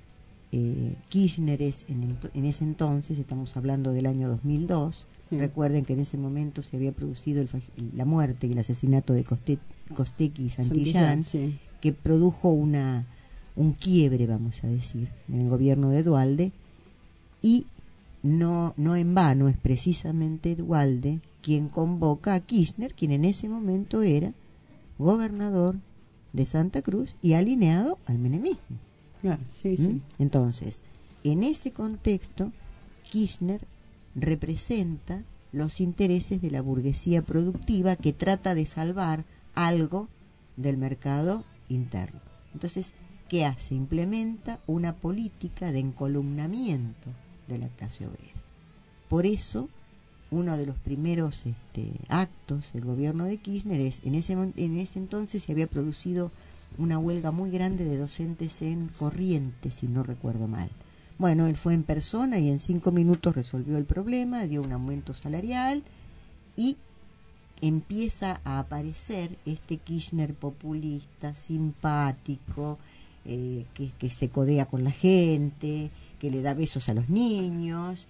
Kirchner en ese entonces, estamos hablando del año 2002, sí. Recuerden que en ese momento se había producido la muerte y el asesinato de Costecchi y Santillán, sí. Que produjo un quiebre, vamos a decir, en el gobierno de Duhalde, y no en vano es precisamente Duhalde quien convoca a Kirchner, quien en ese momento era gobernador de Santa Cruz y alineado al menemismo. Claro, sí, sí. Entonces, en ese contexto, Kirchner representa los intereses de la burguesía productiva que trata de salvar algo del mercado interno. Entonces, ¿qué hace? Implementa una política de encolumnamiento de la clase obrera. Por eso, uno de los primeros actos del gobierno de Kirchner es, en ese entonces se había producido una huelga muy grande de docentes en Corrientes, si no recuerdo mal. Bueno, él fue en persona y en 5 minutos resolvió el problema, dio un aumento salarial y empieza a aparecer este Kirchner populista, simpático, que se codea con la gente, que le da besos a los niños,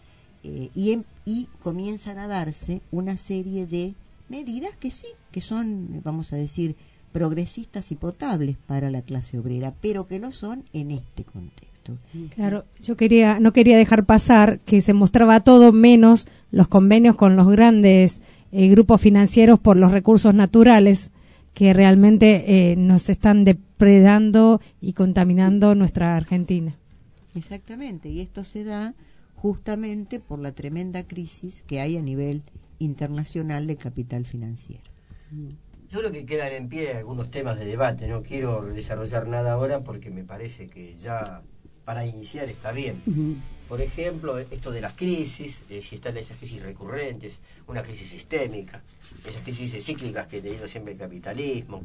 y comienzan a darse una serie de medidas que sí, que son, vamos a decir, progresistas y potables para la clase obrera, pero que lo son en este contexto. Claro, yo no quería dejar pasar que se mostraba todo menos los convenios con los grandes grupos financieros por los recursos naturales que realmente nos están depredando y contaminando nuestra Argentina. Exactamente, y esto se da justamente por la tremenda crisis que hay a nivel internacional de capital financiero. Yo creo que quedan en pie algunos temas de debate, no quiero desarrollar nada ahora porque me parece que ya para iniciar está bien. Por ejemplo, esto de las crisis, si están esas crisis recurrentes, una crisis sistémica, esas crisis cíclicas que ha tenido siempre el capitalismo,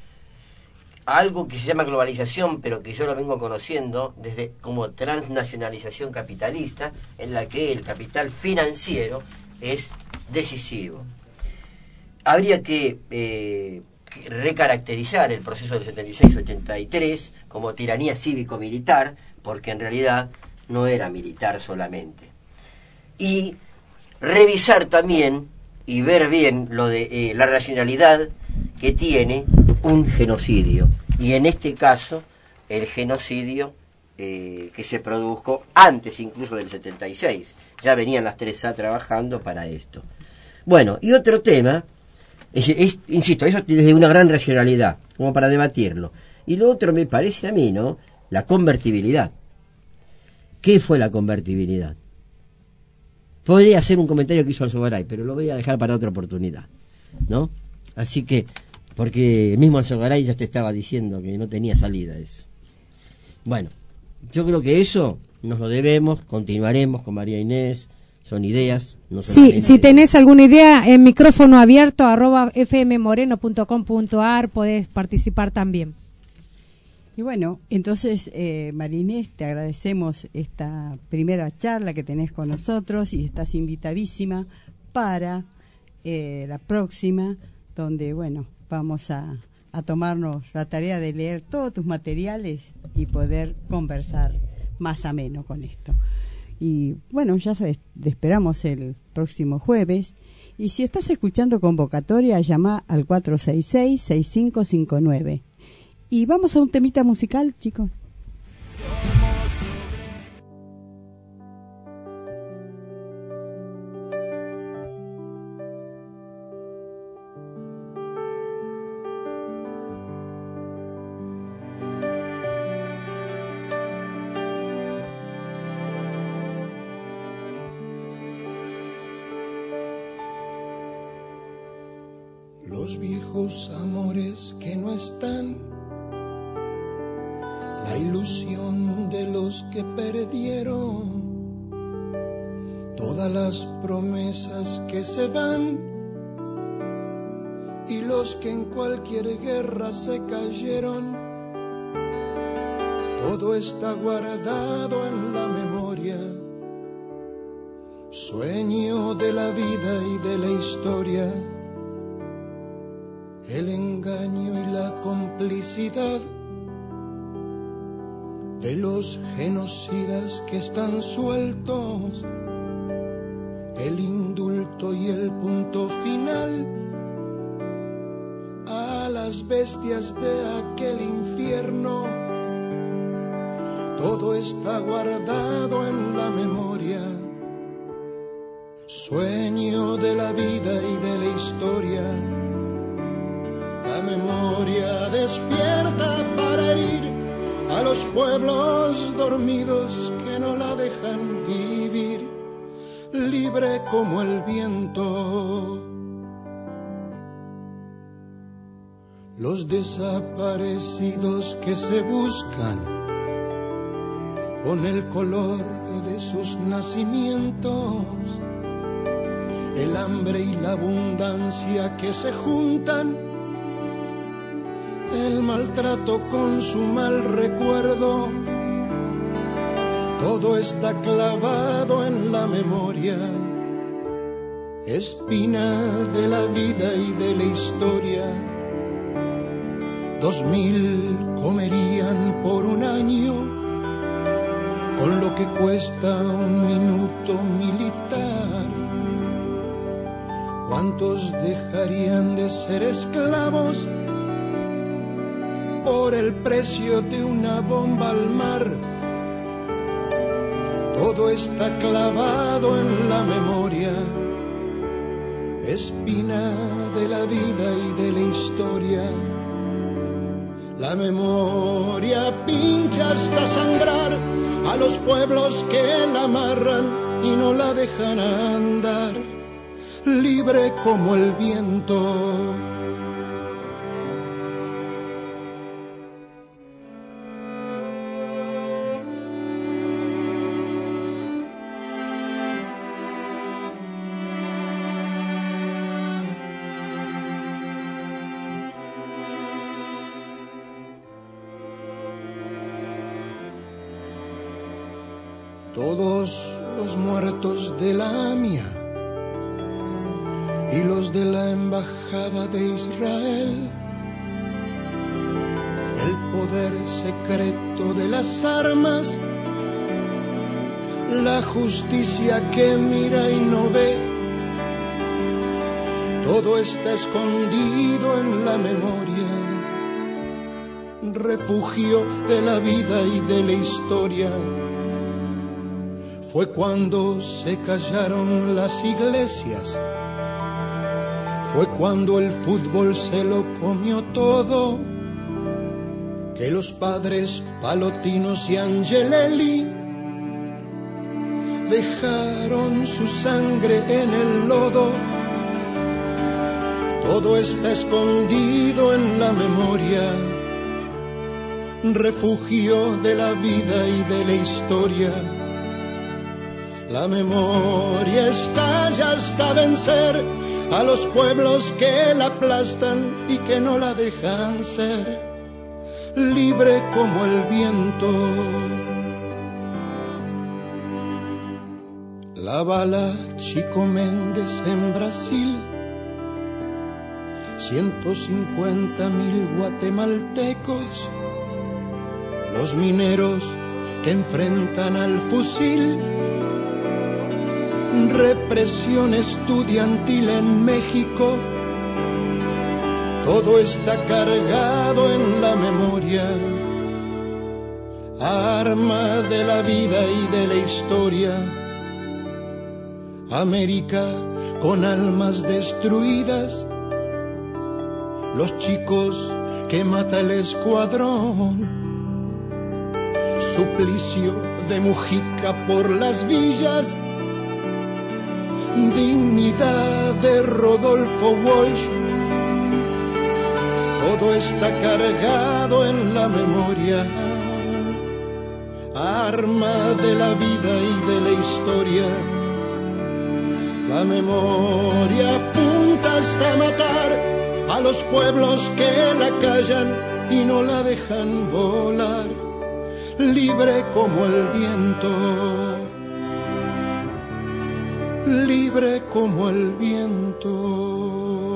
algo que se llama globalización, pero que yo lo vengo conociendo desde como transnacionalización capitalista, en la que el capital financiero es decisivo. Habría que recaracterizar el proceso del 76-83 como tiranía cívico-militar, porque en realidad no era militar solamente. Y revisar también y ver bien lo de la racionalidad que tiene un genocidio. Y en este caso, el genocidio que se produjo antes incluso del 76. Ya venían las 3A trabajando para esto. Bueno, y otro tema, insisto, eso desde una gran racionalidad, como para debatirlo. Y lo otro me parece a mí, ¿no? La convertibilidad. ¿Qué fue la convertibilidad? Podría hacer un comentario que hizo Alzogaray, pero lo voy a dejar para otra oportunidad, ¿no? Así que, porque mismo Alzogaray ya te estaba diciendo que no tenía salida eso. Bueno, yo creo que eso nos lo debemos, continuaremos con María Inés, son ideas. No sí, si tenés alguna idea, en micrófono abierto @fmmoreno.com.ar podés participar también. Y bueno, entonces, María Inés, te agradecemos esta primera charla que tenés con nosotros y estás invitadísima para la próxima, donde, bueno, vamos a tomarnos la tarea de leer todos tus materiales y poder conversar más ameno con esto. Y bueno, ya sabes, te esperamos el próximo jueves. Y si estás escuchando Convocatoria, llama al 466-6559. Y vamos a un temita musical, chicos. Los viejos amores que no están, la ilusión de los que perdieron, todas las promesas que se van y los que en cualquier guerra se cayeron, todo está guardado en la memoria, sueño de la vida y de la historia. El engaño y la complicidad de los genocidas que están sueltos, el indulto y el punto final a las bestias de aquel infierno, todo está guardado en la memoria, sueño de la vida y de la historia. La memoria despierta para herir a los pueblos dormidos que no la dejan vivir, libre como el viento. Los desaparecidos que se buscan con el color de sus nacimientos, el hambre y la abundancia que se juntan, el maltrato con su mal recuerdo, todo está clavado en la memoria, espina de la vida y de la historia. 2000 comerían por un año con lo que cuesta un minuto militar. ¿Cuántos dejarían de ser esclavos por el precio de una bomba al mar? Todo está clavado en la memoria, espina de la vida y de la historia. La memoria pincha hasta sangrar a los pueblos que la amarran y no la dejan andar, libre como el viento. Todos los muertos de la AMIA y los de la Embajada de Israel, el poder secreto de las armas, la justicia que mira y no ve, todo está escondido en la memoria refugio de la vida y de la historia. Fue cuando se callaron las iglesias, fue cuando el fútbol se lo comió todo, que los padres Palotinos y Angelelli dejaron su sangre en el lodo. Todo está escondido en la memoria, refugio de la vida y de la historia. La memoria estalla hasta vencer a los pueblos que la aplastan y que no la dejan ser libre como el viento. La bala Chico Méndez en Brasil, 150.000 guatemaltecos, los mineros que enfrentan al fusil, represión estudiantil en México. Todo está cargado en la memoria, arma de la vida y de la historia. América con almas destruidas, los chicos que mata el escuadrón, suplicio de Mujica por las villas, dignidad de Rodolfo Walsh. Todo está cargado en la memoria, arma de la vida y de la historia. La memoria apunta hasta matar a los pueblos que la callan y no la dejan volar, libre como el viento, libre como el viento.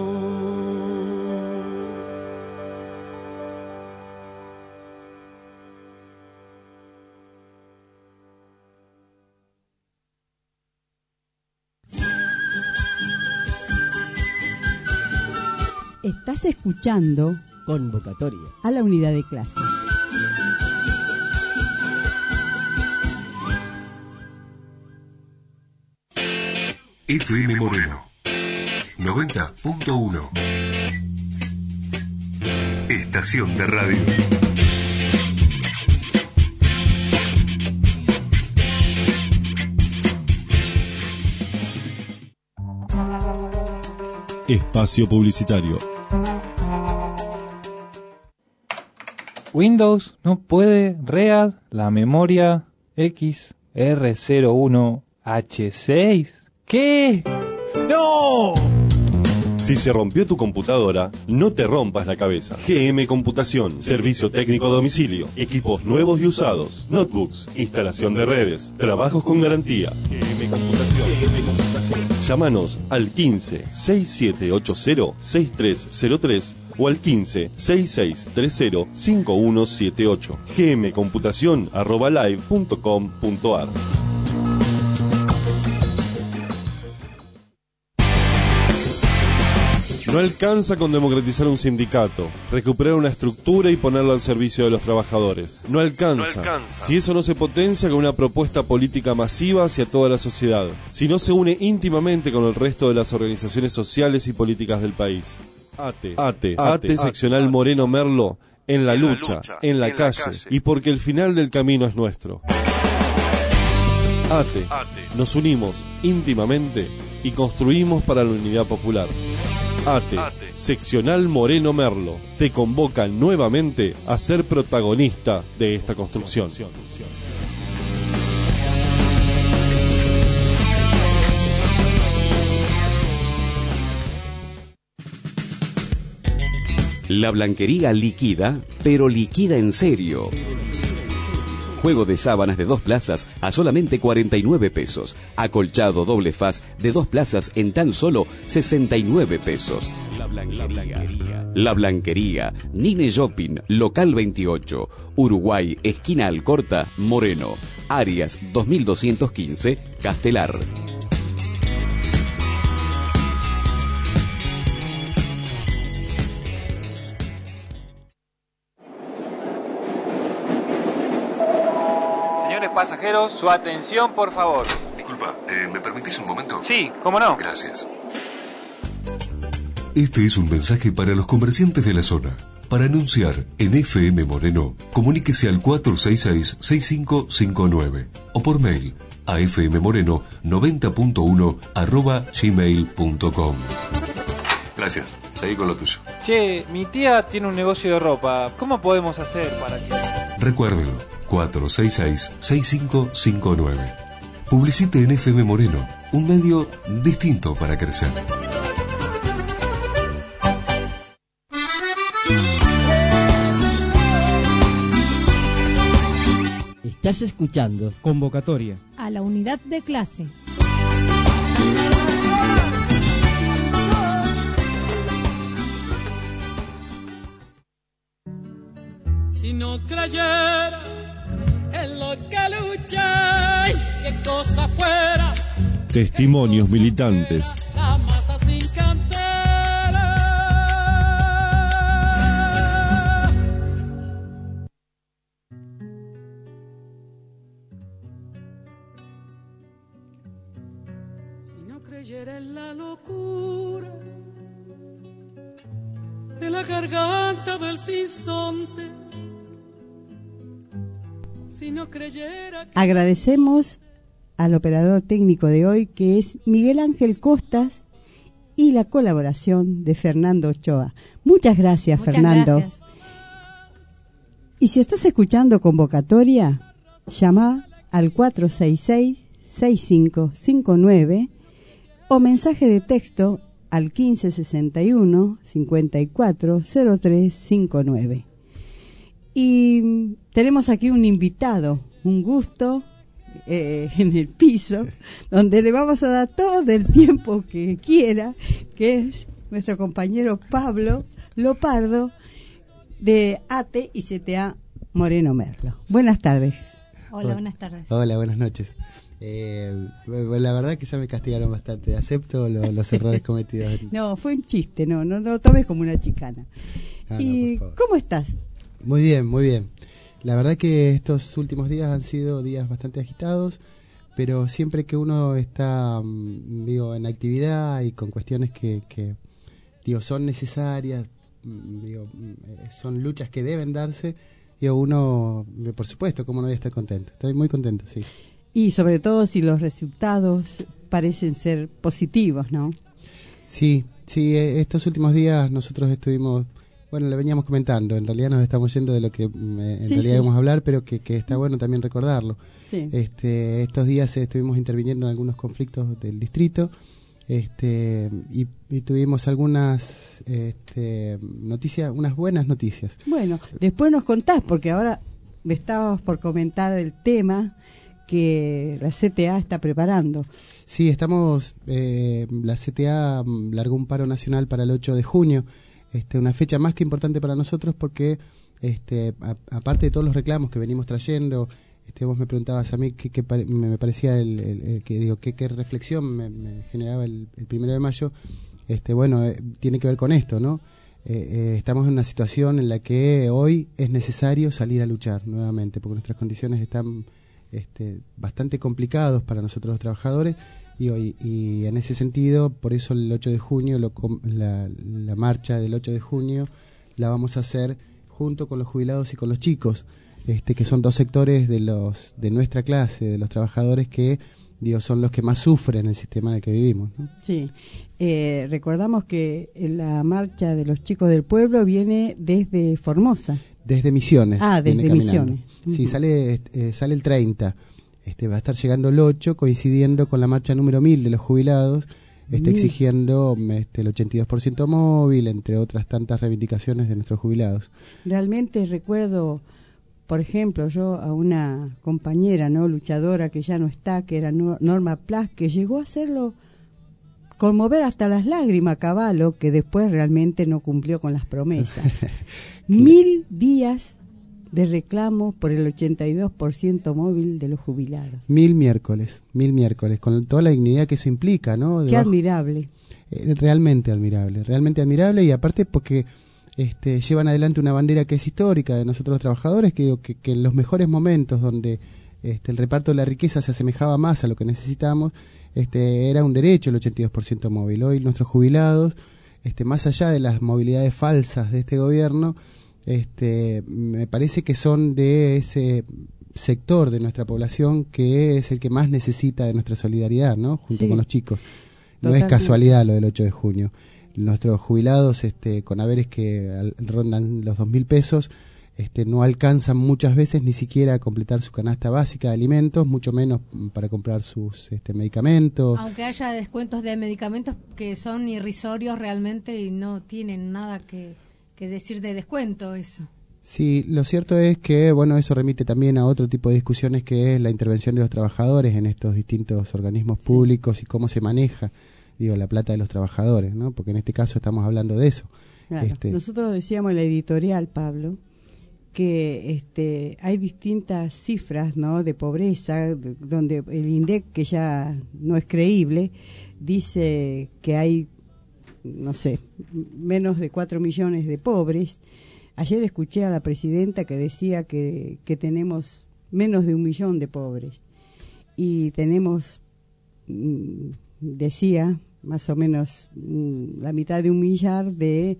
Estás escuchando Convocatoria a la unidad de clase. FM Moreno 90.1. Estación de radio. Espacio publicitario. Windows no puede READ la memoria XR01H6. ¿Qué? ¡No! Si se rompió tu computadora, no te rompas la cabeza. GM Computación, servicio técnico a domicilio, equipos nuevos y usados, notebooks, instalación de redes, trabajos con garantía. GM Computación. Llámanos al 15 6780 6303 o al 15 6630 5178. gmcomputacion@live.com.ar. No alcanza con democratizar un sindicato, recuperar una estructura y ponerla al servicio de los trabajadores. No alcanza. Si eso no se potencia con una propuesta política masiva hacia toda la sociedad, si no se une íntimamente con el resto de las organizaciones sociales y políticas del país. ATE seccional Moreno Merlo, en la lucha, en la calle, y porque el final del camino es nuestro. ATE, nos unimos íntimamente y construimos para la unidad popular. ATE, seccional Moreno Merlo, te convoca nuevamente a ser protagonista de esta construcción. La Blanquería liquida, pero liquida en serio. Juego de sábanas de 2 plazas a solamente 49 pesos. Acolchado doble faz de 2 plazas en tan solo 69 pesos. La Blanquería, Nine Shopping, local 28, Uruguay, esquina Alcorta, Moreno. Arias 2215, Castelar. pasajeros, su atención, por favor. Disculpa, ¿me permitís un momento? Sí, ¿cómo no? Gracias. Este es un mensaje para los comerciantes de la zona. Para anunciar en FM Moreno, comuníquese al 466-6559 o por mail a fmmoreno90.1@gmail.com. Gracias, seguí con lo tuyo. Che, mi tía tiene un negocio de ropa. ¿Cómo podemos hacer para que...? Recuérdelo, 466-6559. Publicite en FM Moreno, un medio distinto para crecer. Estás escuchando Convocatoria a la unidad de clase. Si no creyera en lo que luché, qué cosa fuera. Testimonios militantes. La masa sin cantera. Si no creyera en la locura de la garganta del sinsonte. Si no creyera que... Agradecemos al operador técnico de hoy, que es Miguel Ángel Costas, y la colaboración de Fernando Ochoa. Muchas gracias, Fernando. Gracias. Y si estás escuchando Convocatoria, llama al 466-6559 o mensaje de texto al 1561 540359. Y tenemos aquí un invitado, un gusto, en el piso, donde le vamos a dar todo el tiempo que quiera, que es nuestro compañero Pablo Lopardo, de ATE y CTA Moreno Merlo. Buenas tardes. Hola, buenas tardes. Hola, buenas noches. La verdad que ya me castigaron bastante. Acepto los errores cometidos. No, fue un chiste, no lo tomes como una chicana. ¿Y cómo estás? Muy bien, muy bien. La verdad que estos últimos días han sido días bastante agitados, pero siempre que uno está en actividad y con cuestiones que son necesarias, son luchas que deben darse, uno, por supuesto, cómo no voy a estar contento. Estoy muy contento, sí. Y sobre todo si los resultados parecen ser positivos, ¿no? Sí, estos últimos días nosotros estuvimos... Bueno, le veníamos comentando, en realidad nos estamos yendo de lo que realidad íbamos a hablar, pero que está bueno también recordarlo. Sí. Estos días estuvimos interviniendo en algunos conflictos del distrito, y tuvimos algunas noticias, unas buenas noticias. Bueno, después nos contás, porque ahora me estabas por comentar el tema que la CTA está preparando. Sí, la CTA largó un paro nacional para el 8 de junio, una fecha más que importante para nosotros porque aparte de todos los reclamos que venimos trayendo, vos me preguntabas a mí qué me parecía qué reflexión me generaba el 1 de mayo. Tiene que ver con esto, ¿no? Estamos en una situación en la que hoy es necesario salir a luchar nuevamente porque nuestras condiciones están bastante complicados para nosotros los trabajadores. Y en ese sentido, por eso el 8 de junio, la marcha del 8 de junio, la vamos a hacer junto con los jubilados y con los chicos, que son dos sectores de nuestra clase, de los trabajadores que son los que más sufren el sistema en el que vivimos, ¿no? Sí, recordamos que la marcha de los chicos del pueblo viene desde Formosa. Desde Misiones. Desde Misiones. Sí, sale el 30. Va a estar llegando el 8, coincidiendo con la marcha número 1000 de los jubilados, exigiendo el 82% móvil, entre otras tantas reivindicaciones de nuestros jubilados. Realmente recuerdo, por ejemplo, yo a una compañera luchadora que ya no está, que era Norma Plas, que llegó a hacerlo conmover hasta las lágrimas, Caballo, que después realmente no cumplió con las promesas. 1000 días de reclamo por el 82% móvil de los jubilados. 1000 miércoles, con toda la dignidad que eso implica, ¿no? Qué admirable. Realmente admirable, y aparte porque llevan adelante una bandera que es histórica de nosotros los trabajadores, que en los mejores momentos donde el reparto de la riqueza se asemejaba más a lo que necesitábamos, era un derecho el 82% móvil. Hoy nuestros jubilados, más allá de las movilidades falsas de este gobierno, me parece que son de ese sector de nuestra población que es el que más necesita de nuestra solidaridad, ¿no? Junto con los chicos. No es casualidad lo del 8 de junio. Nuestros jubilados con haberes que rondan los 2.000 pesos, no alcanzan muchas veces ni siquiera a completar su canasta básica de alimentos, mucho menos para comprar sus medicamentos. Aunque haya descuentos de medicamentos que son irrisorios realmente y no tienen nada que decir de descuento, eso. Sí, lo cierto es que, bueno, eso remite también a otro tipo de discusiones, que es la intervención de los trabajadores en estos distintos organismos públicos y cómo se maneja, la plata de los trabajadores, ¿no? Porque en este caso estamos hablando de eso. Claro. Nosotros decíamos en la editorial, Pablo, que hay distintas cifras, ¿no?, de pobreza, donde el INDEC, que ya no es creíble, dice que hay, no sé, menos de 4 millones de pobres. Ayer escuché a la presidenta que decía que tenemos menos de 1 millón de pobres y tenemos, decía, más o menos la mitad de 1 millar de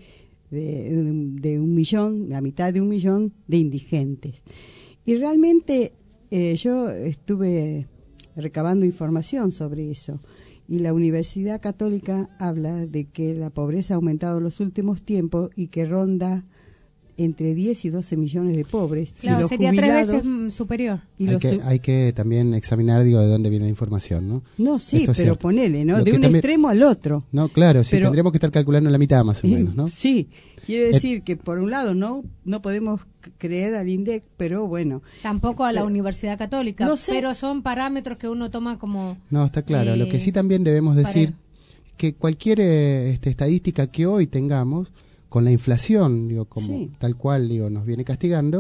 1 millón, la mitad de 1 millón de indigentes. Y realmente yo estuve recabando información sobre eso, y la Universidad Católica habla de que la pobreza ha aumentado en los últimos tiempos y que ronda entre 10 y 12 millones de pobres. Claro, y los sería jubilados, 3 veces superior. Y hay que también examinar, de dónde viene la información, ¿no? No, sí, pero cierto. Ponele, ¿no? De un también, extremo al otro. No, claro, sí, tendríamos que estar calculando la mitad más o menos, ¿no? Sí, quiere decir que por un lado no podemos creer al INDEC, pero bueno. Tampoco a la Universidad Católica, no sé, pero son parámetros que uno toma como... No, está claro. Lo que sí también debemos decir, que cualquier estadística que hoy tengamos, con la inflación, tal cual nos viene castigando,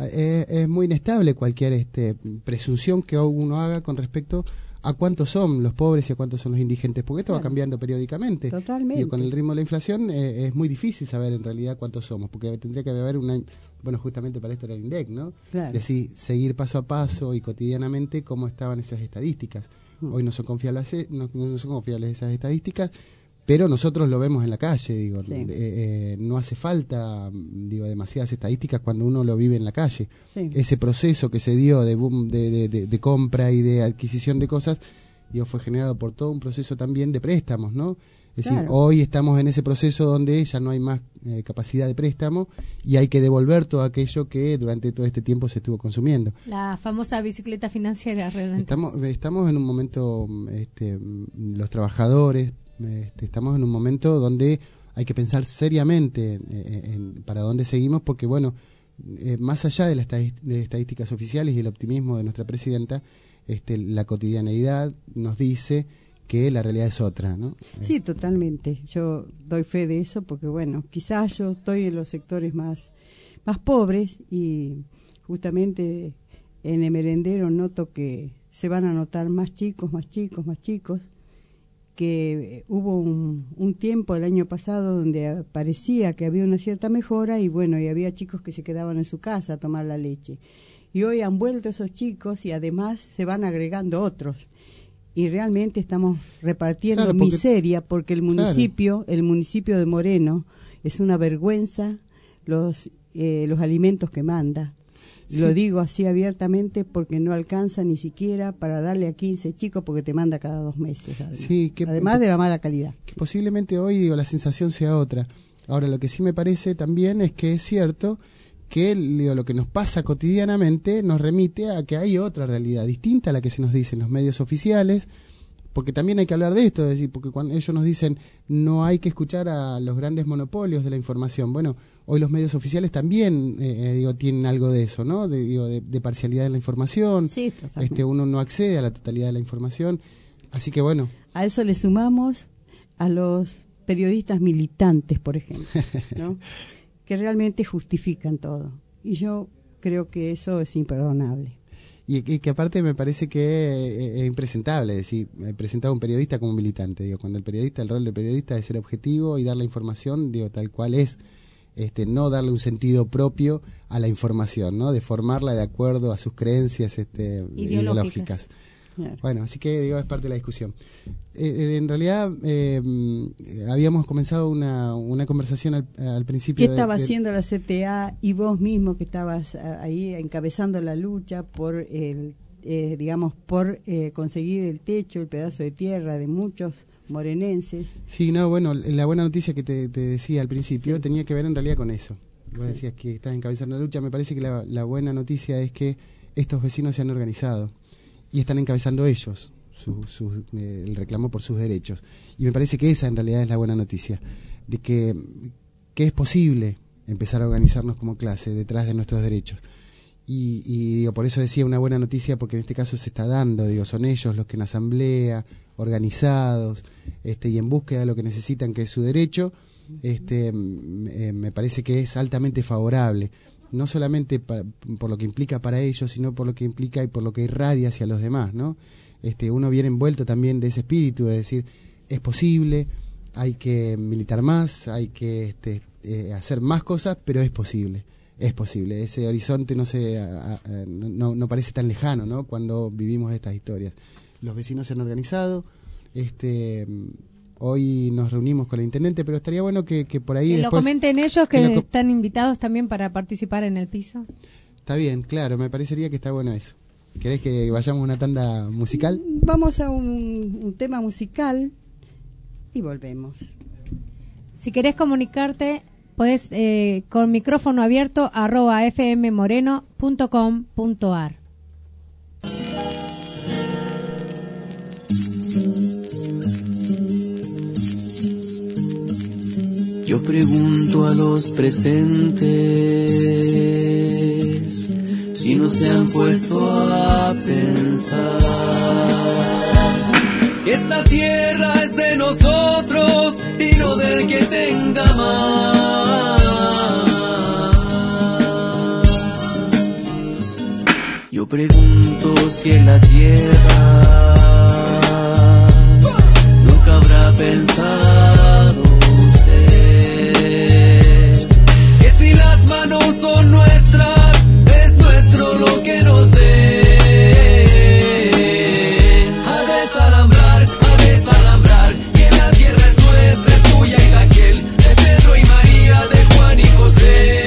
es muy inestable cualquier presunción que uno haga con respecto a cuántos son los pobres y a cuántos son los indigentes, porque esto va cambiando periódicamente. Totalmente. Con el ritmo de la inflación es muy difícil saber en realidad cuántos somos, porque tendría que haber justamente para esto era el INDEC, ¿no? Claro. Y así seguir paso a paso y cotidianamente cómo estaban esas estadísticas. Hoy no son confiables, no son confiables esas estadísticas, pero nosotros lo vemos en la calle, no hace falta, demasiadas estadísticas cuando uno lo vive en la calle. Sí. Ese proceso que se dio de boom de compra y de adquisición de cosas, fue generado por todo un proceso también de préstamos, ¿no? Es decir, hoy estamos en ese proceso donde ya no hay más capacidad de préstamo y hay que devolver todo aquello que durante todo este tiempo se estuvo consumiendo. La famosa bicicleta financiera, realmente. Estamos en un momento, los trabajadores, estamos en un momento donde hay que pensar seriamente en para dónde seguimos, porque más allá de las estadísticas oficiales y el optimismo de nuestra presidenta, la cotidianeidad nos dice que la realidad es otra, ¿no? Sí, totalmente. Yo doy fe de eso porque, quizás yo estoy en los sectores más pobres y justamente en el merendero noto que se van a notar más chicos, que hubo un tiempo el año pasado donde parecía que había una cierta mejora y y había chicos que se quedaban en su casa a tomar la leche. Y hoy han vuelto esos chicos y además se van agregando otros. Y realmente estamos repartiendo miseria porque el municipio de Moreno es una vergüenza los alimentos que manda. Sí. Lo digo así abiertamente porque no alcanza ni siquiera para darle a 15 chicos porque te manda cada 2 meses. Además de la mala calidad. Que posiblemente hoy la sensación sea otra. Ahora, lo que sí me parece también es que es cierto que lo que nos pasa cotidianamente nos remite a que hay otra realidad distinta a la que se nos dice en los medios oficiales, porque también hay que hablar de esto, es decir, porque cuando ellos nos dicen no hay que escuchar a los grandes monopolios de la información, hoy los medios oficiales también tienen algo de eso, ¿no? De parcialidad en la información. Sí, uno no accede a la totalidad de la información, así que a eso le sumamos a los periodistas militantes, por ejemplo, ¿no? Que realmente justifican todo. Y yo creo que eso es imperdonable. Y que aparte me parece que es impresentable, es decir, presentar a un periodista como militante. Cuando el rol del periodista es ser objetivo y dar la información, tal cual es. no darle un sentido propio a la información, ¿no? De formarla de acuerdo a sus creencias ideológicas. Bueno, así que digo, es parte de la discusión. En realidad habíamos comenzado una conversación al principio. ¿Qué estaba haciendo la CTA y vos mismo que estabas ahí encabezando la lucha por conseguir el techo, el pedazo de tierra de muchos morenenses? Sí, no, bueno, la buena noticia que te decía al principio tenía que ver en realidad con eso. Vos decías que estás encabezando la lucha. Me parece que la buena noticia es que estos vecinos se han organizado y están encabezando ellos el reclamo por sus derechos. Y me parece que esa en realidad es la buena noticia, de que es posible empezar a organizarnos como clase detrás de nuestros derechos. Y digo, por eso decía una buena noticia, porque en este caso se está dando, digo, son ellos los que en asamblea, organizados, y en búsqueda de lo que necesitan, que es su derecho, me parece que es altamente favorable, no solamente por lo que implica para ellos, sino por lo que implica y por lo que irradia hacia los demás, ¿no? Uno viene envuelto también de ese espíritu de decir, es posible, hay que militar más, hay que hacer más cosas, pero es posible. Es posible, ese horizonte no parece tan lejano, ¿no? Cuando vivimos estas historias. Los vecinos se han organizado, hoy nos reunimos con el intendente, pero estaría bueno que por ahí después... Lo comenten ellos, que están invitados también para participar en el piso. Está bien, claro, me parecería que está bueno eso. ¿Querés que vayamos a una tanda musical? Vamos a un tema musical y volvemos. Si querés comunicarte, podés con micrófono abierto @fmmoreno.com.ar. Yo pregunto a los presentes si no se han puesto a pensar que esta tierra es de nosotros y no del que tenga más. Yo pregunto si en la tierra nunca habrá pensado usted que si las manos son nuestras, es nuestro lo que nos den. A desalambrar, que la tierra es nuestra, es tuya y de aquel, de Pedro y María, de Juan y José.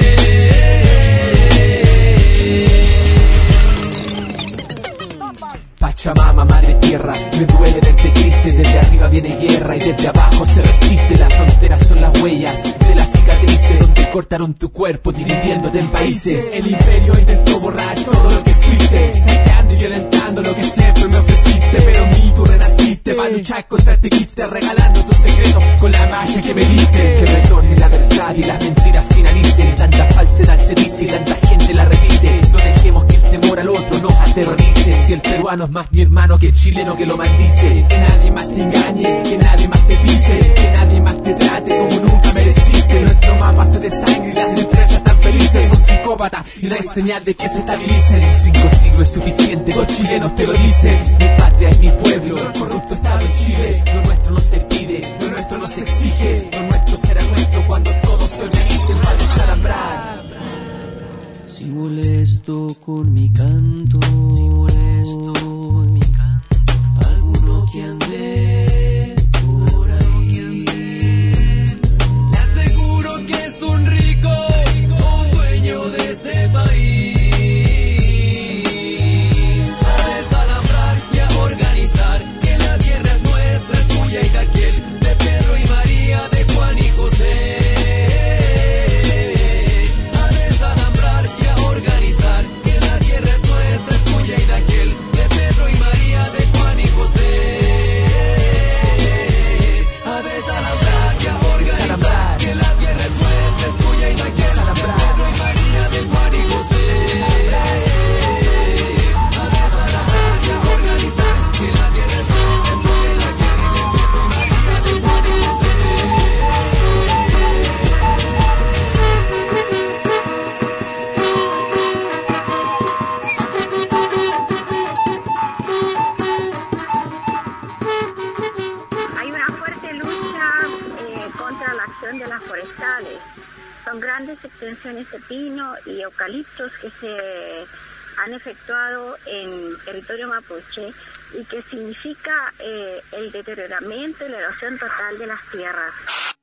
Pachamama, madre tierra, me duele verte triste. Desde arriba viene guerra y desde abajo se resiste. Las fronteras son las huellas de las cicatrices donde cortaron tu cuerpo dividiéndote en países. El imperio intentó borrar todo lo que fuiste, sacando y violentando lo que siempre me ofreciste. Pero en mí tú renaciste para luchar contra este quiste, regalando tus secretos con la magia que me diste. Que retorne la verdad y las mentiras finalicen. Tanta falsedad se dice y tanta gente la repite. No dejemos que el temor al otro nos aterrorice. Si el peruano es más mi hermano que el chileno que lo maldice. Que nadie más te engañe, que nadie más te pise, que nadie más te trate como nunca mereciste. Nuestro mapa se de sangre y las empresas están felices. Son psicópatas y no hay señal de que se estabilicen. 5 siglos es suficiente, los chilenos te lo dicen. Mi patria es mi pueblo, el corrupto estado en Chile. Lo nuestro no se pide, lo nuestro no se exige. Lo nuestro será nuestro cuando todos se organicen para desalambrar. Si molesto con mi canto, alguno que ande por ahí, le aseguro que es un rico, un dueño de este país. A desalambrar y a organizar, que la tierra es nuestra, es tuya y de aquel, de Pedro y María, de Juan y José. A desalambrar y a organizar, que la tierra es nuestra, es tuya y de aquel. grandes extensiones de pino y eucaliptos que se han efectuado en territorio mapuche y que significa el deterioramiento y la erosión total de las tierras.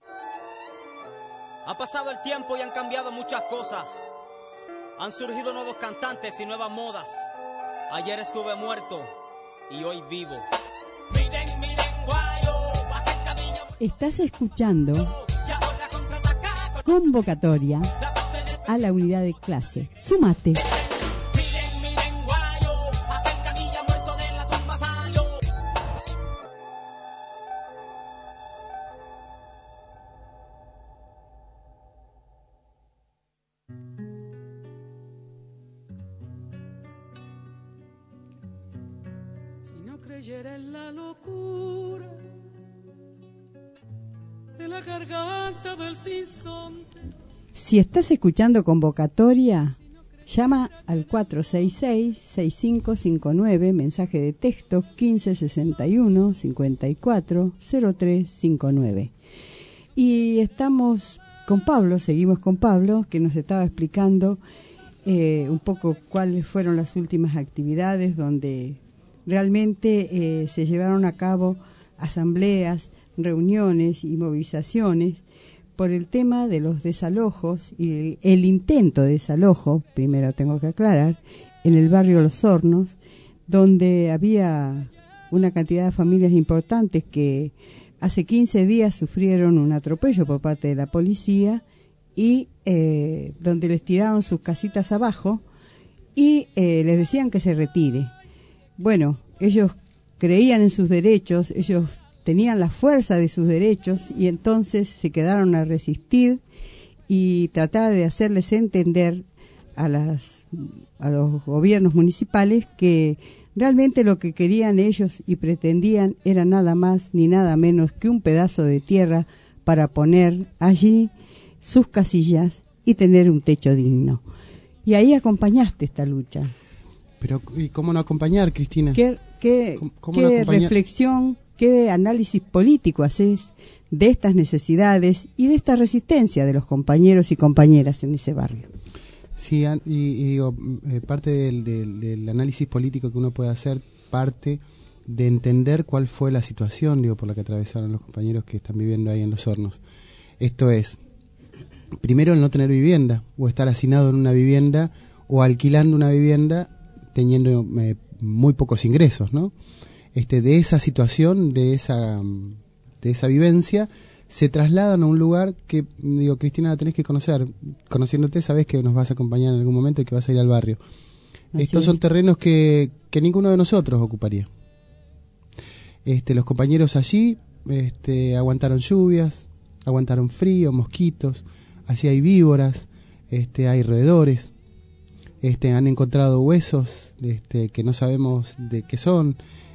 Ha pasado el tiempo y han cambiado muchas cosas. Han surgido nuevos cantantes y nuevas modas. Ayer estuve muerto y hoy vivo. Estás escuchando Convocatoria a la unidad de clase. ¡Súmate! Si no creyera en la locura de la garganta del sinsonte. Si estás escuchando Convocatoria, llama al 466-6559, mensaje de texto 1561-540359. Y estamos con Pablo, seguimos con Pablo, que nos estaba explicando un poco cuáles fueron las últimas actividades donde realmente se llevaron a cabo asambleas, reuniones y movilizaciones por el tema de los desalojos y el intento de desalojo, primero tengo que aclarar, en el barrio Los Hornos, donde había una cantidad de familias importantes que hace 15 días sufrieron un atropello por parte de la policía y donde les tiraron sus casitas abajo y les decían que se retire. Bueno, ellos creían en sus derechos, ellos tenían la fuerza de sus derechos y entonces se quedaron a resistir y tratar de hacerles entender a los gobiernos municipales que realmente lo que querían ellos y pretendían era nada más ni nada menos que un pedazo de tierra para poner allí sus casillas y tener un techo digno. Y ahí acompañaste esta lucha. Pero ¿y cómo no acompañar, Cristina? ¿Qué reflexión, qué análisis político haces de estas necesidades y de esta resistencia de los compañeros y compañeras en ese barrio? Sí, y digo, parte del análisis político que uno puede hacer, parte de entender cuál fue la situación, digo, por la que atravesaron los compañeros que están viviendo ahí en Los Hornos. Esto es, primero el no tener vivienda, o estar hacinado en una vivienda, o alquilando una vivienda, teniendo muy pocos ingresos, ¿no? De esa situación, de esa vivencia, se trasladan a un lugar que, digo, Cristina, la tenés que conocer. Conociéndote, sabés que nos vas a acompañar en algún momento y que vas a ir al barrio. Estos son terrenos que ninguno de nosotros ocuparía. Los compañeros allí aguantaron lluvias, aguantaron frío, mosquitos, allí hay víboras, hay roedores, han encontrado huesos que no sabemos de qué son,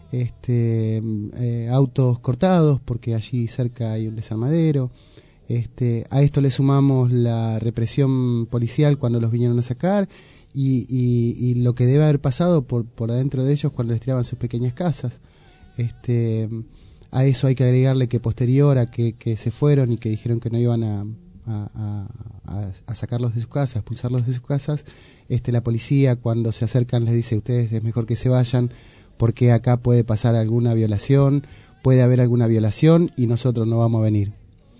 autos cortados porque allí cerca hay un desarmadero. A esto le sumamos la represión policial cuando los vinieron a sacar y lo que debe haber pasado por adentro de ellos cuando les tiraban sus pequeñas casas. A eso hay que agregarle que posterior a que se fueron y que dijeron que no iban a sacarlos de sus casas, expulsarlos de sus casas, la policía cuando se acercan les dice: ustedes es mejor que se vayan porque acá puede pasar alguna violación, puede haber alguna violación y nosotros no vamos a venir.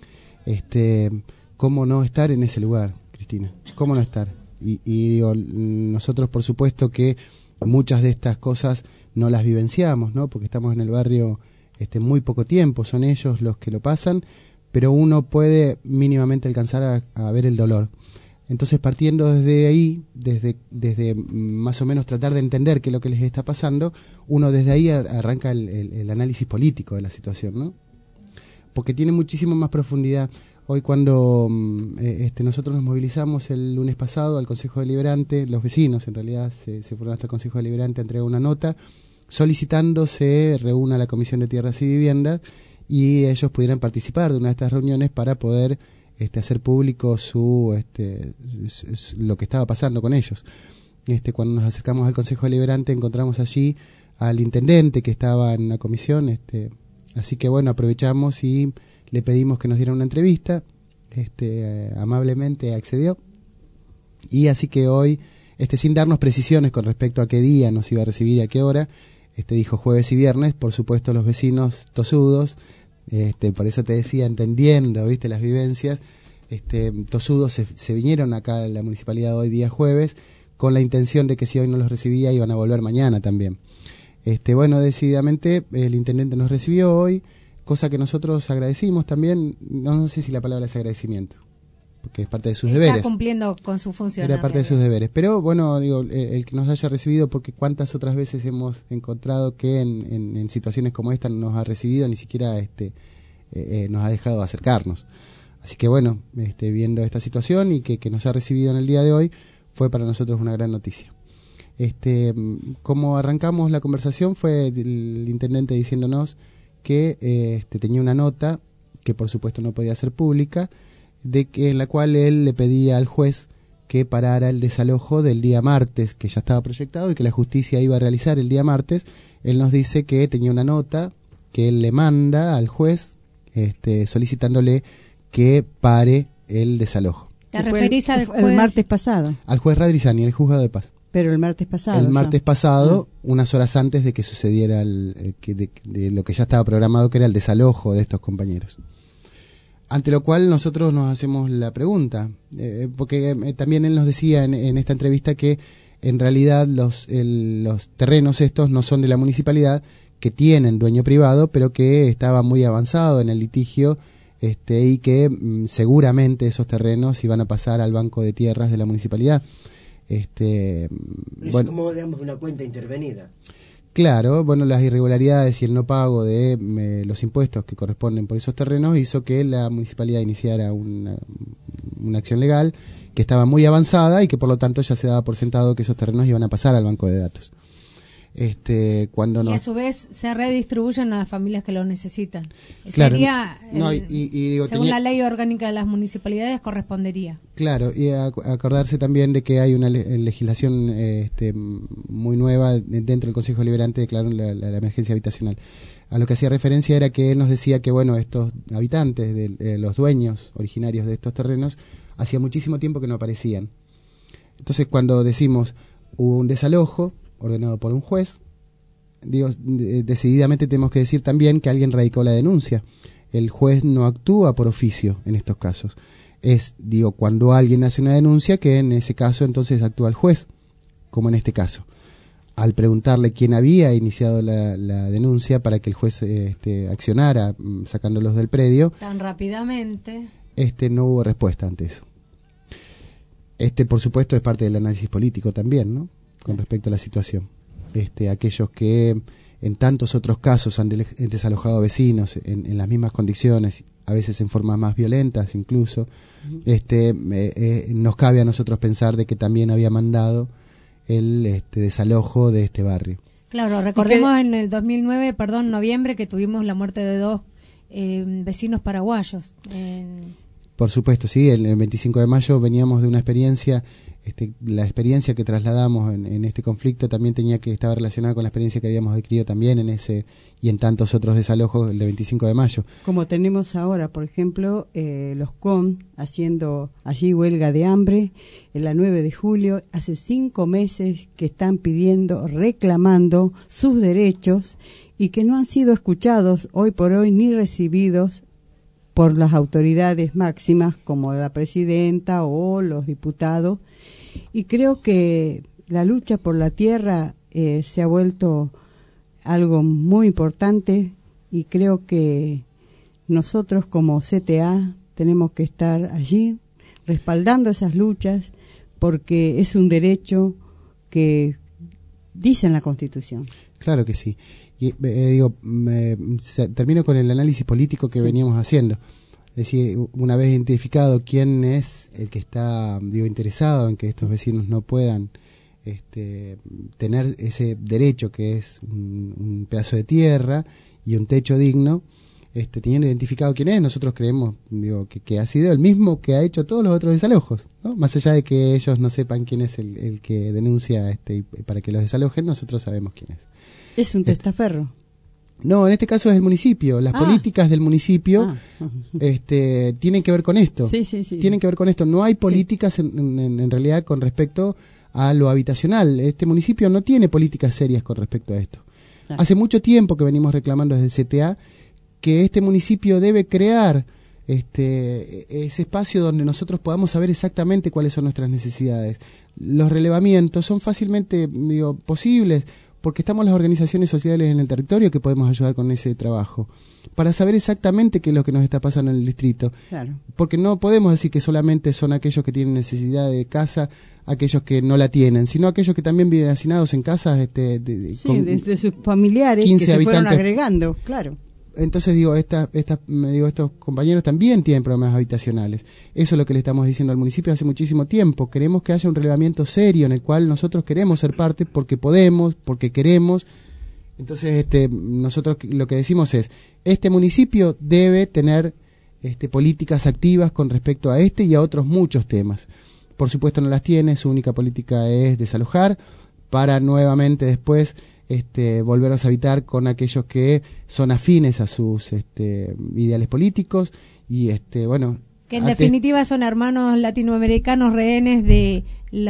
¿Cómo no estar en ese lugar, Cristina? ¿Cómo no estar? Y digo, nosotros por supuesto que muchas de estas cosas no las vivenciamos, ¿no? Porque estamos en el barrio muy poco tiempo, son ellos los que lo pasan, pero uno puede mínimamente alcanzar a ver el dolor. Entonces, partiendo desde ahí, desde más o menos tratar de entender qué es lo que les está pasando, uno desde ahí arranca el análisis político de la situación, ¿no? Porque tiene muchísimo más profundidad. Hoy cuando nosotros nos movilizamos el lunes pasado al Consejo Deliberante, los vecinos en realidad se fueron hasta el Consejo Deliberante a entregar una nota solicitando se reúna la Comisión de Tierras y Viviendas y ellos pudieran participar de una de estas reuniones para poder hacer público lo que estaba pasando con ellos. Cuando nos acercamos al Consejo Deliberante encontramos allí al intendente que estaba en la comisión, así que bueno, aprovechamos y le pedimos que nos diera una entrevista. amablemente accedió, y así que hoy, sin darnos precisiones con respecto a qué día nos iba a recibir y a qué hora, dijo jueves y viernes. Por supuesto, los vecinos tosudos, por eso te decía, entendiendo, viste, las vivencias, tosudos se vinieron acá a la municipalidad hoy día jueves, con la intención de que si hoy no los recibía iban a volver mañana también. Bueno, decididamente el intendente nos recibió hoy, cosa que nosotros agradecimos también. No sé si la palabra es agradecimiento, porque es parte de sus deberes. Está cumpliendo con su función. Era parte de sus deberes. Pero bueno, digo, el que nos haya recibido, porque cuántas otras veces hemos encontrado que en situaciones como esta no nos ha recibido, ni siquiera nos ha dejado acercarnos. Así que bueno, viendo esta situación y que nos ha recibido en el día de hoy, fue para nosotros una gran noticia. Como arrancamos la conversación, fue el intendente diciéndonos que tenía una nota, que por supuesto no podía ser pública, en la cual él le pedía al juez que parara el desalojo del día martes, que ya estaba proyectado y que la justicia iba a realizar el día martes. Él nos dice que tenía una nota que él le manda al juez solicitándole que pare el desalojo. ¿Te referís al juez? El martes pasado. Al juez Radrizani, el juzgado de paz. Pero el martes pasado. El martes pasado, unas horas antes de que sucediera de lo que ya estaba programado, que era el desalojo de estos compañeros. Ante lo cual nosotros nos hacemos la pregunta, porque también él nos decía en esta entrevista que en realidad los terrenos estos no son de la municipalidad, que tienen dueño privado, pero que estaba muy avanzado en el litigio, y que seguramente esos terrenos iban a pasar al banco de tierras de la municipalidad. Es como, digamos, una cuenta intervenida. Claro, bueno, las irregularidades y el no pago de los impuestos que corresponden por esos terrenos hizo que la municipalidad iniciara una acción legal que estaba muy avanzada y que por lo tanto ya se daba por sentado que esos terrenos iban a pasar al banco de datos. Y a su vez se redistribuyen a las familias que lo necesitan. Claro. Sería, digo, según la ley orgánica de las municipalidades, correspondería. Claro, y acordarse también de que hay una legislación muy nueva dentro del Consejo Deliberante, declararon la emergencia habitacional. A lo que hacía referencia era que él nos decía que, bueno, estos habitantes, los dueños originarios de estos terrenos, hacía muchísimo tiempo que no aparecían. Entonces, cuando decimos hubo un desalojo ordenado por un juez, decididamente tenemos que decir también que alguien radicó la denuncia. El juez no actúa por oficio en estos casos. Cuando alguien hace una denuncia, que en ese caso entonces actúa el juez, como en este caso. Al preguntarle quién había iniciado la denuncia para que el juez accionara sacándolos del predio, tan rápidamente, no hubo respuesta ante eso. Por supuesto, es parte del análisis político también, ¿no? Con respecto a la situación. Aquellos que en tantos otros casos han desalojado vecinos en las mismas condiciones, a veces en formas más violentas incluso, nos cabe a nosotros pensar de que también había mandado el desalojo de este barrio. Claro, recordemos en el 2009, noviembre, que tuvimos la muerte de 2 vecinos paraguayos. Por supuesto, sí, el 25 de mayo veníamos de una experiencia. La experiencia que trasladamos en este conflicto también estaba relacionada con la experiencia que habíamos adquirido también en ese y en tantos otros desalojos del 25 de mayo. Como tenemos ahora, por ejemplo, los CON haciendo allí huelga de hambre en la 9 de julio, hace 5 meses que están reclamando sus derechos y que no han sido escuchados hoy por hoy ni recibidos por las autoridades máximas como la presidenta o los diputados. Y creo que la lucha por la tierra se ha vuelto algo muy importante y creo que nosotros como CTA tenemos que estar allí respaldando esas luchas porque es un derecho que dice en la Constitución. Claro que sí. Y termino con el análisis político que veníamos haciendo. Es decir, una vez identificado quién es el que está interesado en que estos vecinos no puedan tener ese derecho que es un pedazo de tierra y un techo digno, teniendo identificado quién es, nosotros creemos que ha sido el mismo que ha hecho todos los otros desalojos, ¿no? Más allá de que ellos no sepan quién es el que denuncia para que los desalojen, nosotros sabemos quién es. Es un testaferro. No, en este caso es el municipio. Las políticas del municipio tienen que ver con esto. Sí. Tienen que ver con esto. No hay políticas en realidad con respecto a lo habitacional. Este municipio no tiene políticas serias con respecto a esto. Hace mucho tiempo que venimos reclamando desde el CTA que este municipio debe crear ese espacio donde nosotros podamos saber exactamente cuáles son nuestras necesidades. Los relevamientos son fácilmente posibles porque estamos las organizaciones sociales en el territorio que podemos ayudar con ese trabajo para saber exactamente qué es lo que nos está pasando en el distrito. Claro. Porque no podemos decir que solamente son aquellos que tienen necesidad de casa, aquellos que no la tienen, sino aquellos que también viven hacinados en casas de sus familiares 15 que se fueron habitantes. Agregando, claro. Entonces estos compañeros también tienen problemas habitacionales. Eso es lo que le estamos diciendo al municipio hace muchísimo tiempo. Queremos que haya un relevamiento serio en el cual nosotros queremos ser parte porque podemos, porque queremos. Entonces nosotros lo que decimos es, este municipio debe tener políticas activas con respecto a este y a otros muchos temas. Por supuesto no las tiene, su única política es desalojar para nuevamente después volverlos a habitar con aquellos que son afines a sus ideales políticos y que en definitiva son hermanos latinoamericanos rehenes de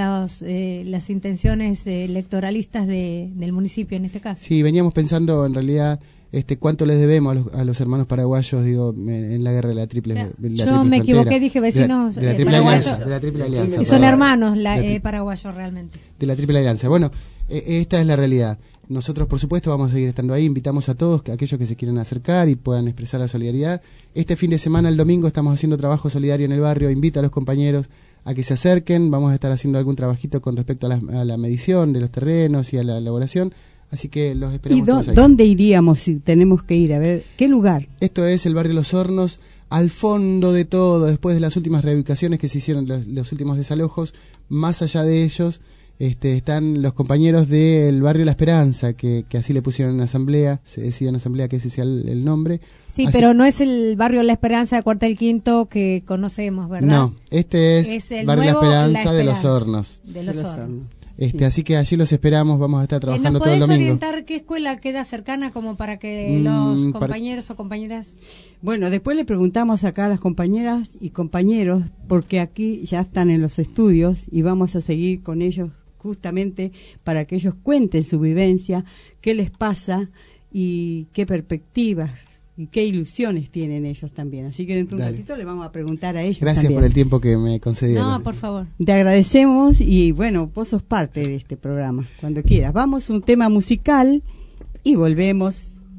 las intenciones electoralistas del municipio en este caso. Sí, veníamos pensando en realidad cuánto les debemos a los hermanos paraguayos, en la guerra de la triple Yo triple me frontera. equivoqué, dije vecinos de la triple alianza, de la triple alianza. Son hermanos paraguayos realmente. De la triple alianza. Bueno, esta es la realidad. Nosotros, por supuesto, vamos a seguir estando ahí. Invitamos a todos, aquellos que se quieran acercar y puedan expresar la solidaridad. Este fin de semana, el domingo, estamos haciendo trabajo solidario en el barrio. Invito a los compañeros a que se acerquen. Vamos a estar haciendo algún trabajito con respecto a la medición de los terrenos y a la elaboración. Así que los esperamos todos ahí. ¿Dónde iríamos si tenemos que ir? A ver, ¿qué lugar? Esto es el barrio Los Hornos, al fondo de todo, después de las últimas reubicaciones que se hicieron, los últimos desalojos. Más allá de ellos están los compañeros del barrio La Esperanza, que así le pusieron en asamblea, se decidió en asamblea que ese sea el nombre. Sí, así, pero no es el barrio La Esperanza de Cuartel Quinto que conocemos, ¿verdad? No, es el barrio La Esperanza de Los Hornos. De Los Hornos. Sí. Así que allí los esperamos, vamos a estar trabajando todo el ¿Nos domingo. podés orientar qué escuela queda cercana como para que los compañeros o compañeras? Bueno, después le preguntamos acá a las compañeras y compañeros, porque aquí ya están en los estudios y vamos a seguir con ellos justamente para que ellos cuenten su vivencia, qué les pasa y qué perspectivas y qué ilusiones tienen ellos también. Así que dentro de un ratito le vamos a preguntar a ellos. Gracias también. por el tiempo que me concedieron. No, por favor. Te agradecemos y bueno, vos sos parte de este programa, cuando quieras. Vamos a un tema musical y volvemos.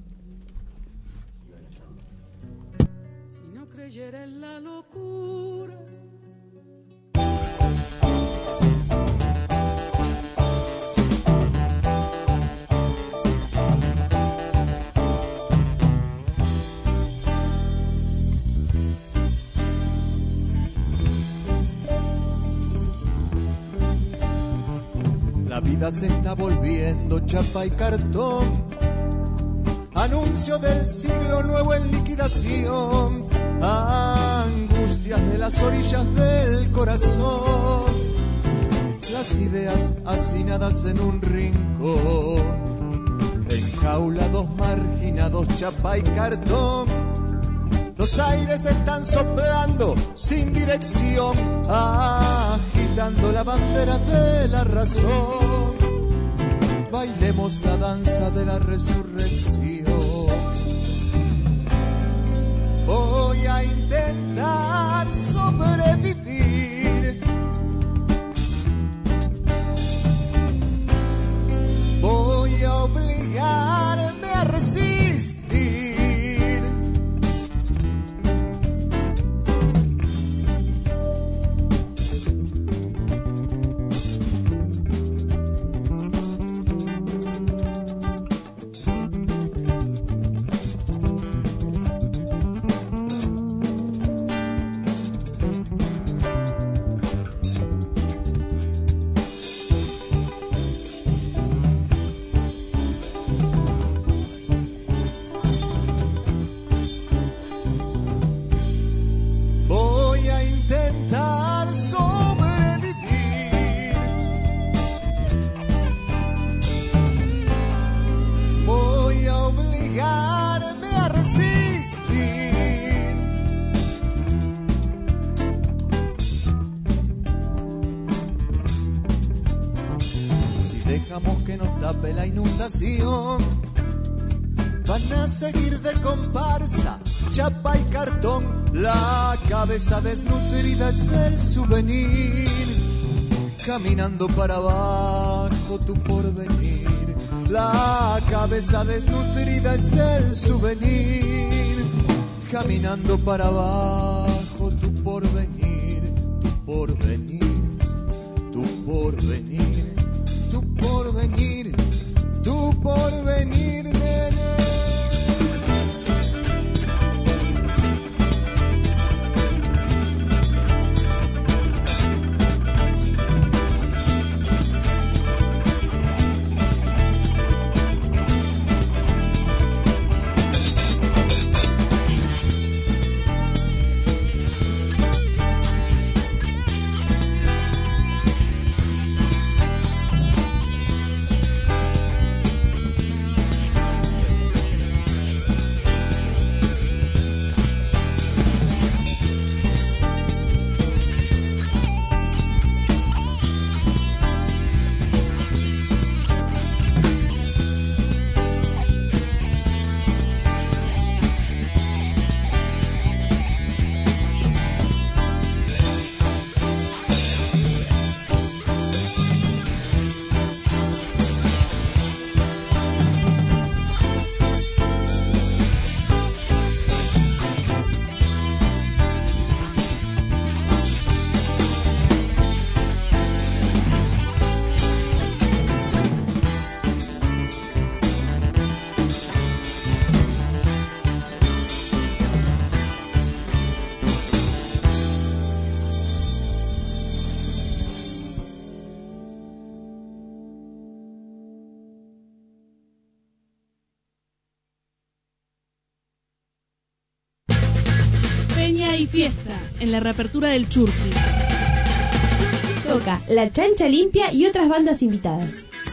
Si no creyera en la locura, la vida se está volviendo chapa y cartón, anuncio del siglo nuevo en liquidación, angustias de las orillas del corazón, las ideas hacinadas en un rincón, enjaulados, marginados, chapa y cartón. Los aires están soplando sin dirección, agitando la bandera de la razón. Bailemos la danza de la resurrección. Voy a intentar sobrevivir. Voy a obligarme a resistir. dejamos que nos tape la inundación. Van a seguir de comparsa, chapa y cartón, la cabeza desnutrida es el souvenir. Caminando para abajo tu porvenir, la cabeza desnutrida es el souvenir. Caminando para abajo tu porvenir, tu porvenir, tu porvenir, tu porvenir, tu porvenir, nene. Y fiesta en la reapertura del Churqui. Toca La Chancha Limpia y otras bandas invitadas.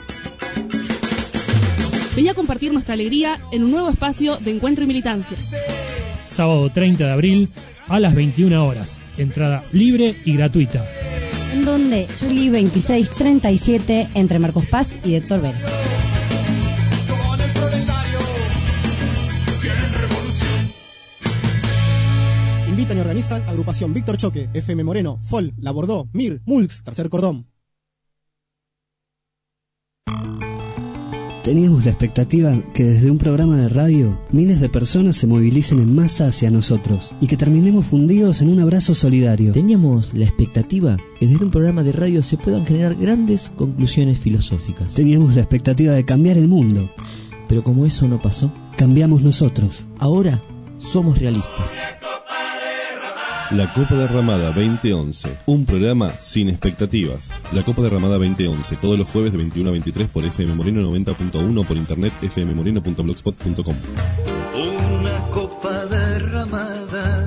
Ven a compartir nuestra alegría en un nuevo espacio de encuentro y militancia. Sábado 30 de abril a las 21 horas. Entrada libre y gratuita. En donde Juli 2637 entre Marcos Paz y Héctor Vera. Invitan y organizan Agrupación Víctor Choque, FM Moreno, FOL, La Bordeaux, MIR, MULX, Tercer Cordón. Teníamos la expectativa que desde un programa de radio miles de personas se movilicen en masa hacia nosotros y que terminemos fundidos en un abrazo solidario. Teníamos la expectativa que desde un programa de radio se puedan generar grandes conclusiones filosóficas. Teníamos la expectativa de cambiar el mundo. Pero como eso no pasó, cambiamos nosotros. Ahora somos realistas. La Copa Derramada 2011, un programa sin expectativas. La Copa Derramada 2011, todos los jueves de 21 a 23 por FM Moreno 90.1, por internet fmmoreno.blogspot.com. Una copa derramada.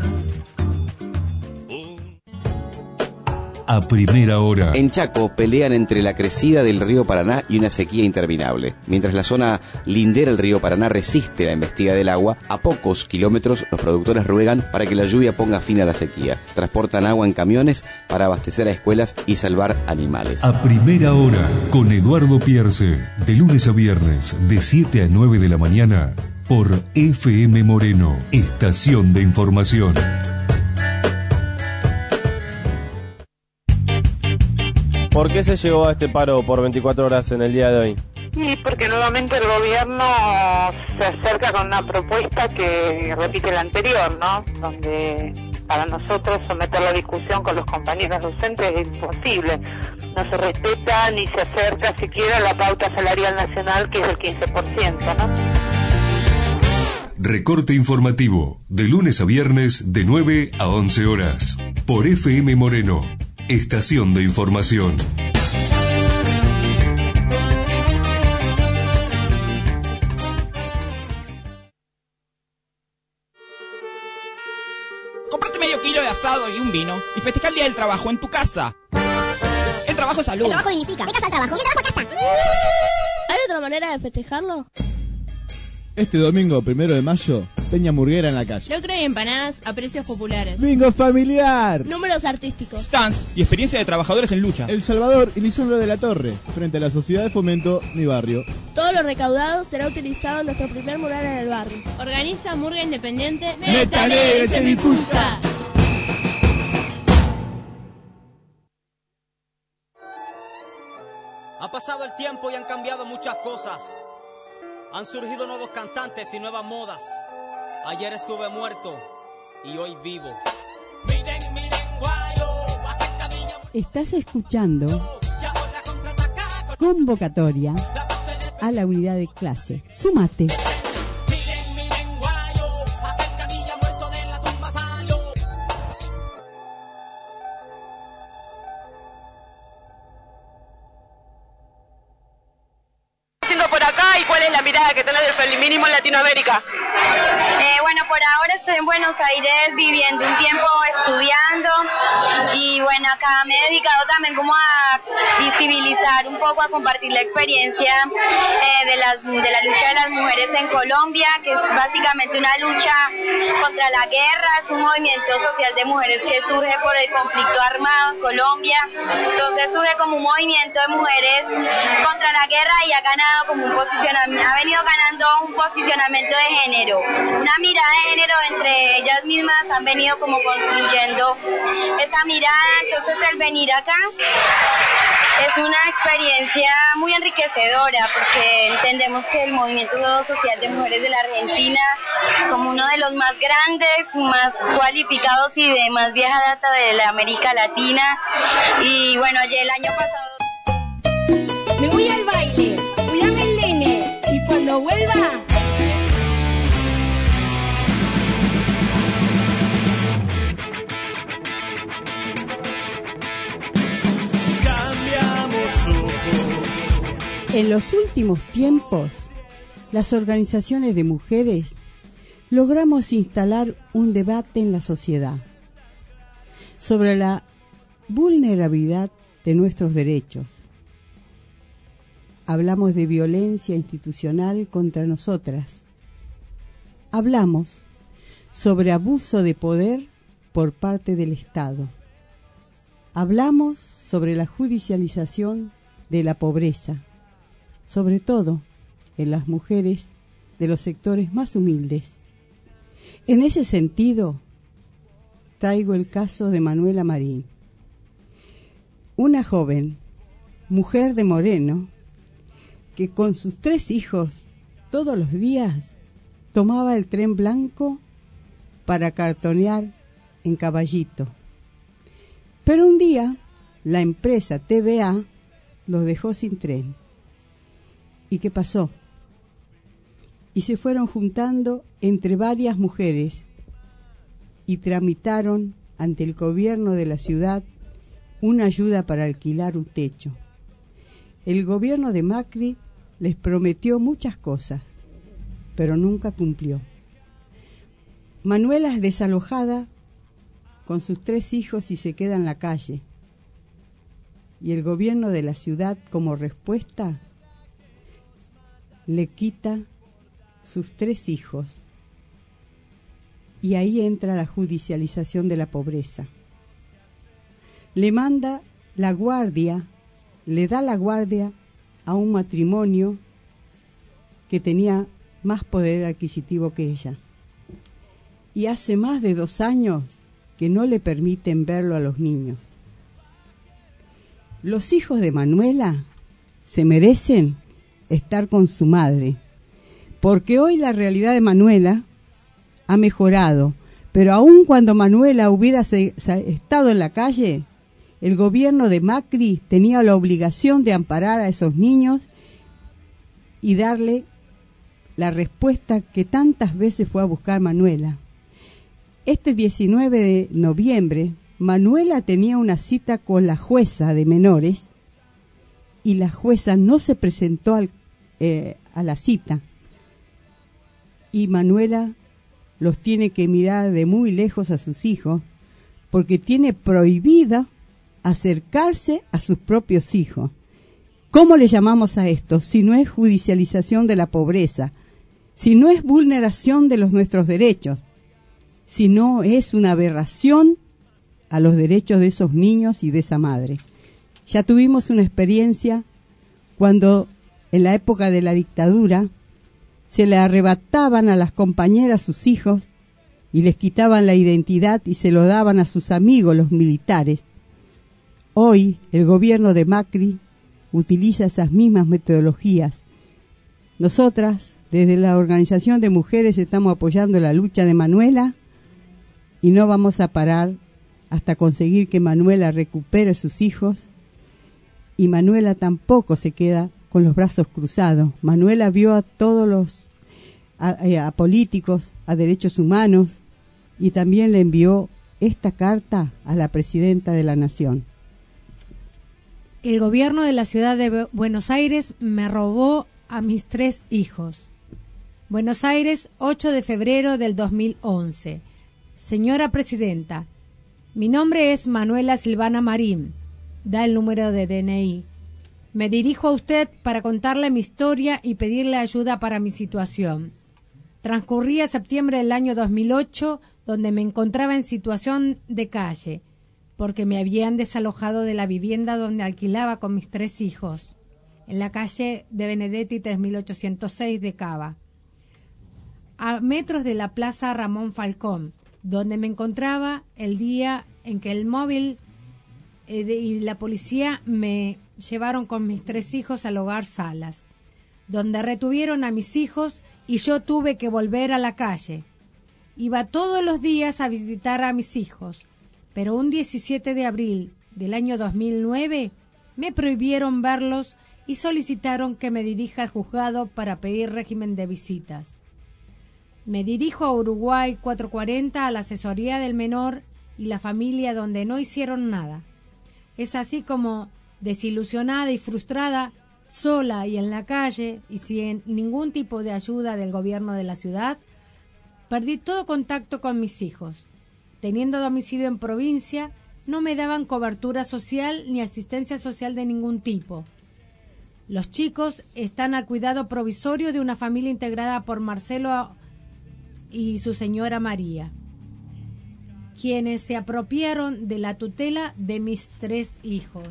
A primera hora. En Chaco pelean entre la crecida del río Paraná y una sequía interminable. Mientras la zona lindera al río Paraná resiste la embestida del agua, a pocos kilómetros los productores ruegan para que la lluvia ponga fin a la sequía. Transportan agua en camiones para abastecer a escuelas y salvar animales. A primera hora, con Eduardo Pierce, de lunes a viernes, de 7 a 9 de la mañana, por FM Moreno, estación de información. ¿Por qué se llegó a este paro por 24 horas en el día de hoy? Sí, porque nuevamente el gobierno se acerca con una propuesta que repite la anterior, ¿no? Donde para nosotros someter la discusión con los compañeros docentes es imposible. No se respeta ni se acerca siquiera a la pauta salarial nacional, que es el 15%, ¿no? Recorte informativo, de lunes a viernes, de 9 a 11 horas, por FM Moreno, estación de información. Comprate medio kilo de asado y un vino y festeja el día del trabajo en tu casa. El trabajo es salud. El trabajo dignifica. De casa al trabajo y de trabajo a casa. ¿Hay otra manera de festejarlo? Este domingo 1 de mayo, Peña Murguera en la calle. Locro y empanadas a precios populares. Bingo familiar. Números artísticos. Stands y experiencia de trabajadores en lucha. El Salvador y Lisandro de la Torre, frente a la Sociedad de Fomento Mi Barrio. Todo lo recaudado será utilizado en nuestro primer mural en el barrio. Organiza Murga Independiente. ¡Métale, se me gusta! Ha pasado el tiempo y han cambiado muchas cosas. Han surgido nuevos cantantes y nuevas modas. Ayer estuve muerto y hoy vivo. Miren, guayo. Estás escuchando Convocatoria a la unidad de clase. Súmate. Por acá, y cuál es la mirada que tenés del feminismo en Latinoamérica. Bueno, por ahora estoy en Buenos Aires viviendo un tiempo estudiando y bueno, acá me he dedicado también como a visibilizar un poco, a compartir la experiencia de la lucha de las mujeres en Colombia, que es básicamente una lucha contra la guerra, es un movimiento social de mujeres que surge por el conflicto armado en Colombia, entonces surge como un movimiento de mujeres contra la guerra y ha ganado como un posicionamiento, ha venido ganando un posicionamiento de género, una mirada de género entre ellas mismas, han venido como construyendo esa mirada, entonces el venir acá es una experiencia muy enriquecedora porque entendemos que el movimiento social de mujeres de la Argentina como uno de los más grandes, más cualificados y de más vieja data de la América Latina y bueno, ayer el año pasado me voy al baile, cuídame el nene y cuando vuelva En los últimos tiempos, las organizaciones de mujeres logramos instalar un debate en la sociedad sobre la vulnerabilidad de nuestros derechos. Hablamos de violencia institucional contra nosotras. Hablamos sobre abuso de poder por parte del Estado. Hablamos sobre la judicialización de la pobreza, sobre todo en las mujeres de los sectores más humildes. En ese sentido, traigo el caso de Manuela Marín, una joven, mujer de Moreno, que con sus 3 hijos todos los días tomaba el tren blanco para cartonear en Caballito. Pero un día la empresa TVA los dejó sin tren. ¿Y qué pasó? Y se fueron juntando entre varias mujeres y tramitaron ante el gobierno de la ciudad una ayuda para alquilar un techo. El gobierno de Macri les prometió muchas cosas, pero nunca cumplió. Manuela es desalojada con sus 3 hijos y se queda en la calle. Y el gobierno de la ciudad, como respuesta, le quita sus 3 hijos. Y ahí entra la judicialización de la pobreza. Le manda la guardia, le da la guardia a un matrimonio que tenía más poder adquisitivo que ella. Y hace más de 2 años que no le permiten verlo a los niños. Los hijos de Manuela se merecen estar con su madre, porque hoy la realidad de Manuela ha mejorado, pero aun cuando Manuela hubiera estado en la calle, el gobierno de Macri tenía la obligación de amparar a esos niños y darle la respuesta que tantas veces fue a buscar Manuela. Este 19 de noviembre, Manuela tenía una cita con la jueza de menores y la jueza no se presentó a la cita. Y Manuela los tiene que mirar de muy lejos a sus hijos porque tiene prohibida acercarse a sus propios hijos. ¿Cómo le llamamos a esto si no es judicialización de la pobreza? si no es vulneración de nuestros derechos, si no es una aberración a los derechos de esos niños y de esa madre. Ya tuvimos una experiencia cuando en la época de la dictadura se le arrebataban a las compañeras sus hijos y les quitaban la identidad y se lo daban a sus amigos, los militares. Hoy el gobierno de Macri utiliza esas mismas metodologías. Nosotras, desde la Organización de Mujeres, estamos apoyando la lucha de Manuela y no vamos a parar hasta conseguir que Manuela recupere sus hijos. Y Manuela tampoco se queda con los brazos cruzados. Manuela vio a todos los a políticos, a derechos humanos, y también le envió esta carta a la presidenta de la Nación. El gobierno de la ciudad de Buenos Aires me robó a mis 3 hijos. Buenos Aires, 8 de febrero del 2011. Señora Presidenta, mi nombre es Manuela Silvana Marín. Da el número de DNI. Me dirijo a usted para contarle mi historia y pedirle ayuda para mi situación. Transcurría septiembre del año 2008, donde me encontraba en situación de calle, porque me habían desalojado de la vivienda donde alquilaba con mis 3 hijos, en la calle de Benedetti 3806 de Cava, a metros de la Plaza Ramón Falcón, donde me encontraba el día en que el móvil y la policía me llevaron con mis 3 hijos al hogar Salas, donde retuvieron a mis hijos y yo tuve que volver a la calle. Iba todos los días a visitar a mis hijos, pero un 17 de abril del año 2009 me prohibieron verlos y solicitaron que me dirija al juzgado para pedir régimen de visitas. Me dirijo a Uruguay 440 a la asesoría del menor y la familia, donde no hicieron nada. Es así como, desilusionada y frustrada, sola y en la calle y sin ningún tipo de ayuda del gobierno de la ciudad, perdí todo contacto con mis hijos. Teniendo domicilio en provincia, no me daban cobertura social ni asistencia social de ningún tipo. Los chicos están al cuidado provisorio de una familia integrada por Marcelo y su señora María, quienes se apropiaron de la tutela de mis 3 hijos.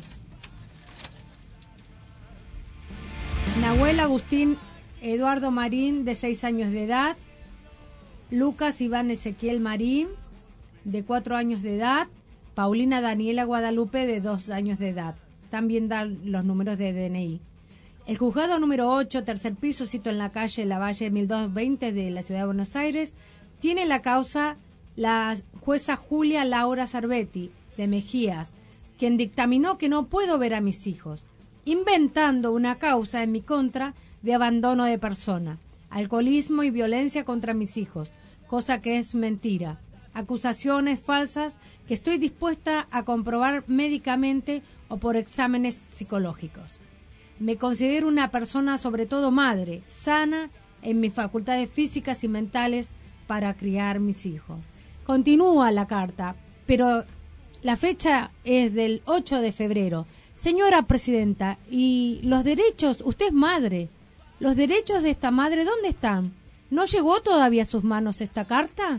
Nahuel Agustín Eduardo Marín, de 6 años de edad. Lucas Iván Ezequiel Marín, de 4 años de edad. Paulina Daniela Guadalupe, de 2 años de edad. También dan los números de DNI. El juzgado número 8, tercer piso, cito en la calle Lavalle 1220 de la ciudad de Buenos Aires, tiene la causa la jueza Julia Laura Cervetti, de Mejías, quien dictaminó que no puedo ver a mis hijos, inventando una causa en mi contra de abandono de persona, alcoholismo y violencia contra mis hijos, cosa que es mentira. Acusaciones falsas que estoy dispuesta a comprobar médicamente o por exámenes psicológicos. Me considero una persona, sobre todo madre, sana en mis facultades físicas y mentales para criar mis hijos. Continúa la carta, pero la fecha es del 8 de febrero. Señora Presidenta, ¿y los derechos? Usted es madre. ¿Los derechos de esta madre dónde están? ¿No llegó todavía a sus manos esta carta?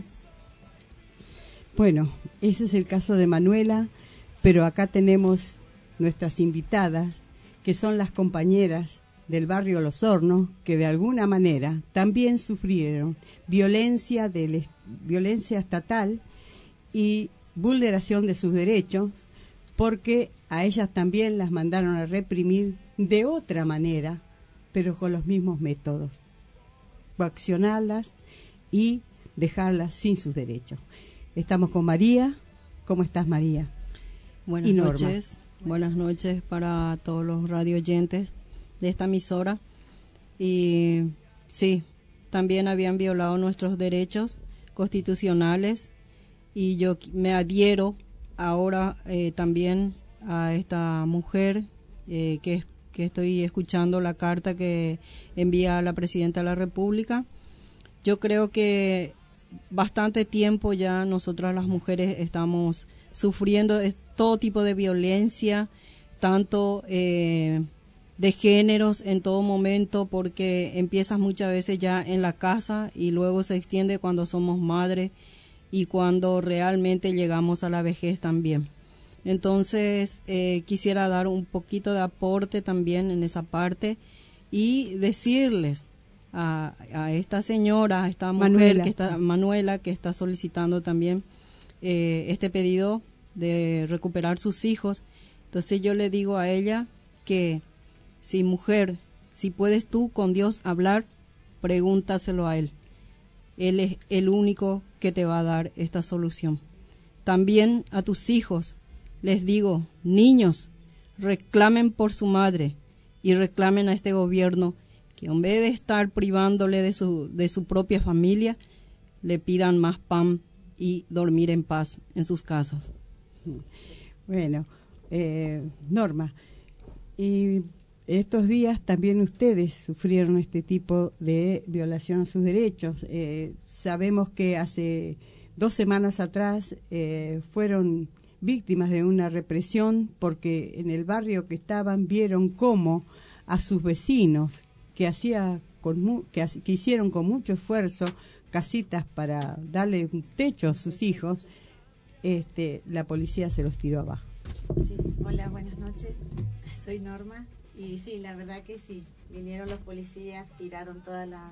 Bueno, ese es el caso de Manuela, pero acá tenemos nuestras invitadas, que son las compañeras del barrio Los Hornos, que de alguna manera también sufrieron violencia estatal y vulneración de sus derechos, porque a ellas también las mandaron a reprimir de otra manera, pero con los mismos métodos, coaccionarlas y dejarlas sin sus derechos. Estamos con María. ¿Cómo estás, María? Buenas noches. Buenas noches para todos los radio oyentes de esta emisora. Y sí, también habían violado nuestros derechos constitucionales y yo me adhiero ahora también a esta mujer que estoy escuchando la carta que envía la Presidenta de la República. Yo creo que bastante tiempo ya nosotras las mujeres estamos sufriendo todo tipo de violencia, tanto de géneros en todo momento, porque empiezas muchas veces ya en la casa y luego se extiende cuando somos madres y cuando realmente llegamos a la vejez también. Entonces quisiera dar un poquito de aporte también en esa parte y decirles a esta señora, a esta mujer, Manuela, que está solicitando también este pedido de recuperar sus hijos. Entonces yo le digo a ella que si mujer, si puedes tú con Dios hablar, pregúntaselo a Él. Él es el único que te va a dar esta solución. También a tus hijos les digo, niños, reclamen por su madre y reclamen a este gobierno que en vez de estar privándole de su propia familia, le pidan más pan y dormir en paz en sus casas. Bueno, Norma, y estos días también ustedes sufrieron este tipo de violación a sus derechos. Sabemos que hace 2 semanas atrás fueron víctimas de una represión porque en el barrio que estaban vieron cómo a sus vecinos que hicieron con mucho esfuerzo casitas para darle un techo a sus hijos, la policía se los tiró abajo. Sí, hola, buenas noches. Soy Norma y sí, la verdad que sí, vinieron los policías, tiraron todas las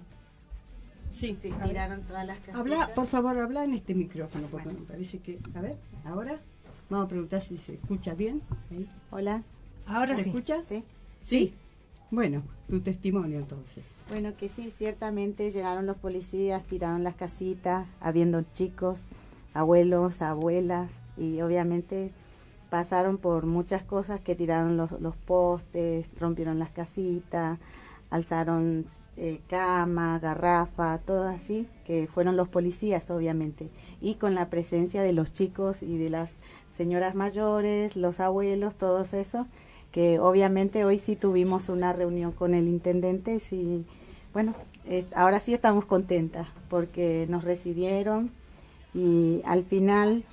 tiraron todas las casitas. Habla, por favor, habla en este micrófono porque me parece que, a ver, ahora vamos a preguntar si se escucha bien. Ahí. Hola. Ahora ¿Se sí. escucha? Sí. Sí. Bueno, tu testimonio entonces. Bueno, que sí, ciertamente llegaron los policías, tiraron las casitas, habiendo chicos, abuelos, abuelas, y obviamente pasaron por muchas cosas, que tiraron los postes, rompieron las casitas, alzaron cama, garrafa, todo así, que fueron los policías obviamente, y con la presencia de los chicos y de las señoras mayores, los abuelos, todos esos, que obviamente hoy sí tuvimos una reunión con el intendente, sí, bueno, ahora sí estamos contentas porque nos recibieron y al final...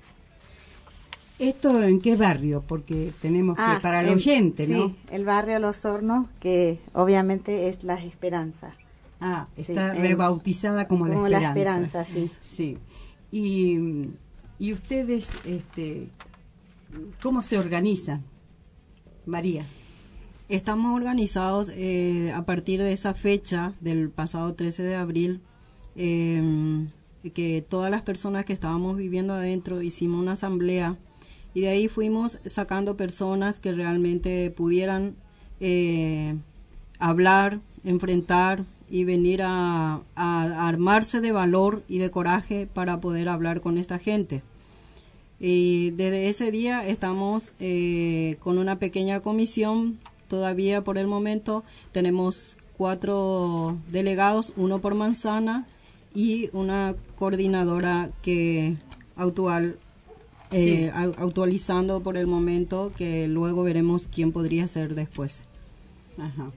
¿Esto en qué barrio? Porque tenemos que, para el oyente, ¿no? Sí, el barrio Los Hornos, que obviamente es La Esperanza. Ah, está rebautizada como La Esperanza. Sí. Sí. Y ustedes, ¿cómo se organizan, María? Estamos organizados a partir de esa fecha, del pasado 13 de abril, que todas las personas que estábamos viviendo adentro hicimos una asamblea y de ahí fuimos sacando personas que realmente pudieran hablar, enfrentar y venir a armarse de valor y de coraje para poder hablar con esta gente. Y desde ese día estamos con una pequeña comisión. Todavía por el momento tenemos 4 delegados, 1 por manzana y una coordinadora que actualizando por el momento, que luego veremos quién podría ser después. Ajá.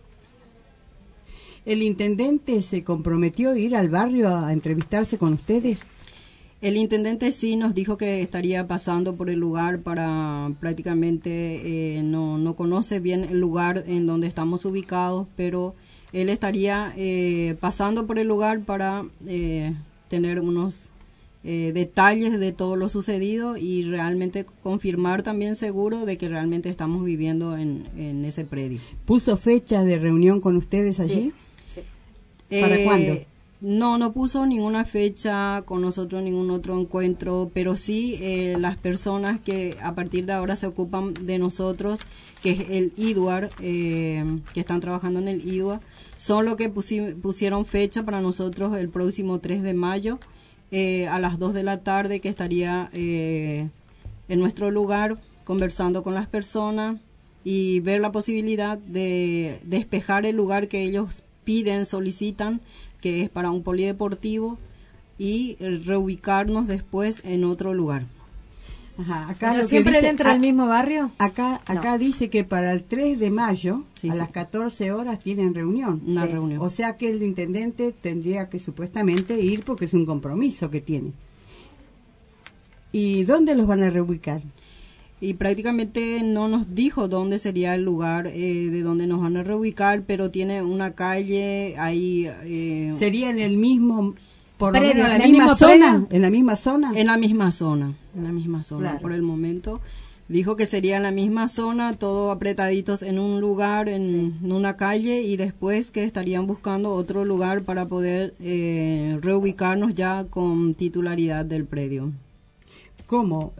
¿El intendente se comprometió a ir al barrio a entrevistarse con ustedes? El intendente sí nos dijo que estaría pasando por el lugar para prácticamente, no conoce bien el lugar en donde estamos ubicados, pero él estaría pasando por el lugar para tener unos detalles de todo lo sucedido y realmente confirmar también seguro de que realmente estamos viviendo en ese predio. ¿Puso fecha de reunión con ustedes allí? Sí. ¿Para cuándo? No puso ninguna fecha con nosotros, ningún otro encuentro, pero sí las personas que a partir de ahora se ocupan de nosotros, que es el IDUAR, que están trabajando en el IDUAR, son los que pusieron fecha para nosotros el próximo 3 de mayo, a las 2 de la tarde, que estaría en nuestro lugar conversando con las personas y ver la posibilidad de despejar el lugar que ellos piden, solicitan, que es para un polideportivo, y reubicarnos después en otro lugar. Ajá, acá ¿Pero siempre dice, dentro del mismo barrio? Acá No. Dice que para el 3 de mayo, Sí, a sí. las 14 horas, tienen reunión. Una reunión. O sea que el intendente tendría que supuestamente ir porque es un compromiso que tiene. ¿Y dónde los van a reubicar? y prácticamente no nos dijo dónde sería el lugar de donde nos van a reubicar, pero tiene una calle ahí. ¿Sería en el mismo, por lo predio, menos en la misma zona? ¿En la misma zona? En la misma zona, Claro. por el momento. Dijo que sería en la misma zona, todo apretaditos en un lugar, en una calle, y después que estarían buscando otro lugar para poder reubicarnos ya con titularidad del predio. ¿Cómo?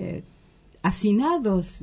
Hacinados,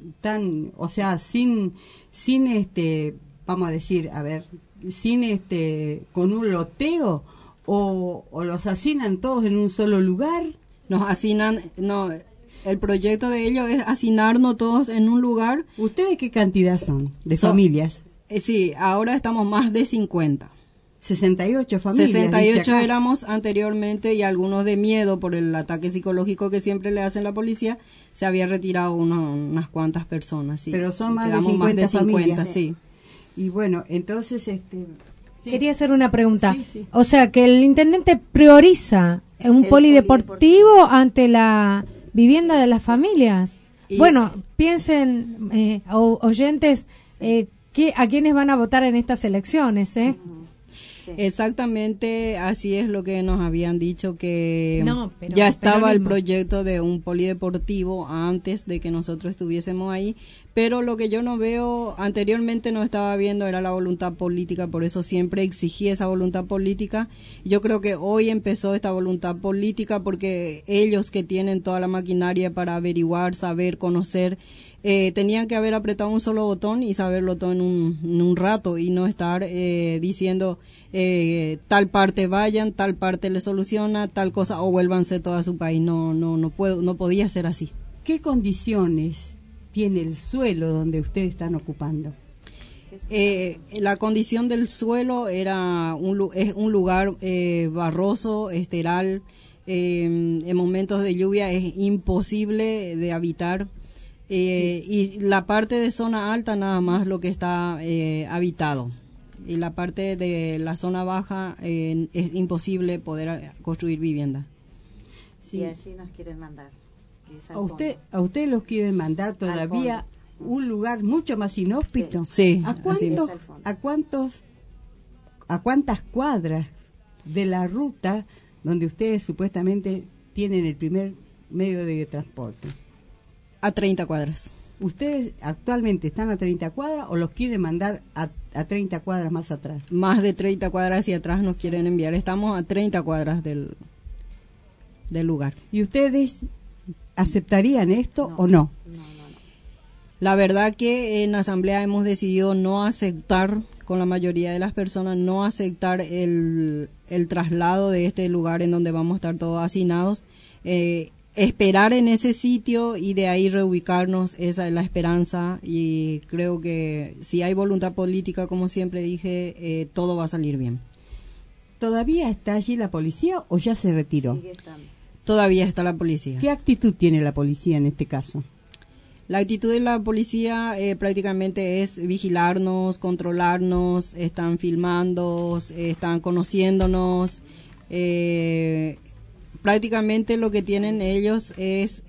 o sea, sin vamos a decir, sin con un loteo, o los hacinan todos en un solo lugar. Nos hacinan, no. El proyecto de ellos es hacinarnos todos en un lugar. ¿Ustedes qué cantidad son de familias? Sí, ahora estamos más de 50. 68 familias. 68 éramos anteriormente, y algunos de miedo por el ataque psicológico que siempre le hacen la policía, se había retirado unas cuantas personas. Sí. Pero son más de Quedamos 50 más de 50, familias. sí. Y bueno, entonces... Quería hacer una pregunta. Sí. O sea, que el intendente prioriza un polideportivo ante la vivienda de las familias. Bueno, piensen, oyentes, a quiénes van a votar en estas elecciones, Exactamente, así es lo que nos habían dicho, que pero ya estaba el proyecto de un polideportivo antes de que nosotros estuviésemos ahí, pero lo que yo no veo, anteriormente no estaba viendo, era la voluntad política, por eso siempre exigí esa voluntad política. Yo creo que hoy empezó esta voluntad política porque ellos que tienen toda la maquinaria para averiguar, saber, conocer, tenían que haber apretado un solo botón y saberlo todo en un rato, y no estar diciendo tal parte vayan, tal parte le soluciona, tal cosa, o vuélvanse todo a su país. No podía ser así. ¿Qué condiciones tiene el suelo donde ustedes están ocupando? La condición del suelo es un lugar barroso, esteral. En momentos de lluvia es imposible de habitar. Y la parte de zona alta nada más lo que está habitado, y la parte de la zona baja es imposible poder construir vivienda. Sí, allí nos quieren mandar. ¿A usted los quieren mandar todavía un lugar mucho más inhóspito? Sí. ¿A cuántas cuadras de la ruta donde ustedes supuestamente tienen el primer medio de transporte? A 30 cuadras. ¿Ustedes actualmente están a 30 cuadras o los quieren mandar a 30 cuadras más atrás? Más de 30 cuadras hacia atrás nos quieren enviar. Estamos a 30 cuadras del lugar. ¿Y ustedes aceptarían esto o no? La verdad que en asamblea hemos decidido no aceptar, con la mayoría de las personas, no aceptar el traslado de este lugar en donde vamos a estar todos hacinados. Esperar en ese sitio y de ahí reubicarnos, esa es la esperanza, y creo que si hay voluntad política, como siempre dije, todo va a salir bien. ¿Todavía está allí la policía o ya se retiró? Todavía está la policía. ¿Qué actitud tiene la policía en este caso? La actitud de la policía prácticamente es vigilarnos, controlarnos, están filmando, están conociéndonos. Prácticamente lo que tienen ellos es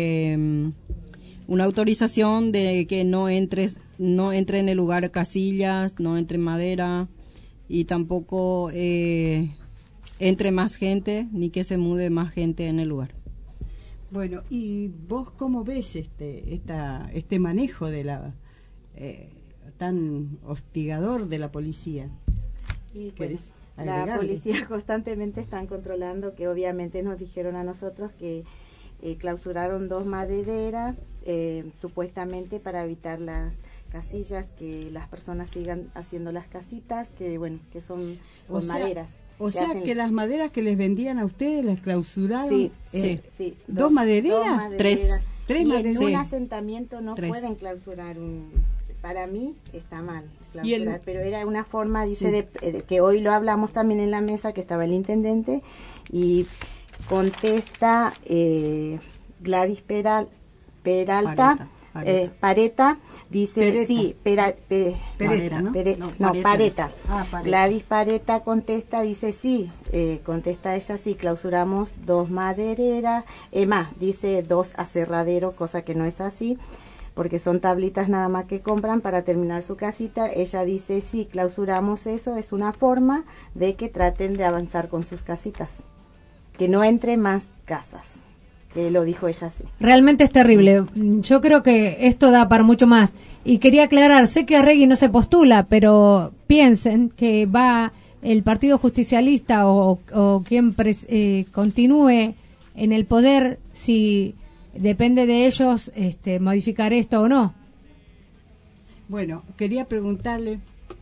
una autorización de que no entre en el lugar casillas, no entre madera, y tampoco entre más gente, ni que se mude más gente en el lugar. Bueno, ¿y vos cómo ves este manejo de la tan hostigador de la policía? Y pues, la policía constantemente están controlando, que obviamente nos dijeron a nosotros que clausuraron 2 madereras supuestamente para evitar las casillas, que las personas sigan haciendo las casitas, que bueno, que son con maderas. O sea que las maderas que les vendían a ustedes las clausuraron. Sí. ¿Dos madereras? Tres madereras. En un asentamiento no pueden clausurar para mí está mal clausurar, pero era una forma, dice, de que hoy lo hablamos también en la mesa, que estaba el intendente, y contesta Gladys Peralta, Pareta, dice Pareta. Gladys Pareta contesta, dice sí, contesta ella, sí, clausuramos 2 madereras, más, dice 2 aserraderos, cosa que no es así, porque son tablitas nada más que compran para terminar su casita. Ella dice, sí, clausuramos eso, es una forma de que traten de avanzar con sus casitas, que no entre más casas, que lo dijo ella así. Realmente es terrible. Yo creo que esto da para mucho más. Y quería aclarar, sé que Arregui no se postula, pero piensen que va el Partido Justicialista o quien continúe en el poder, si depende de ellos modificar esto o no. Bueno, quería preguntarle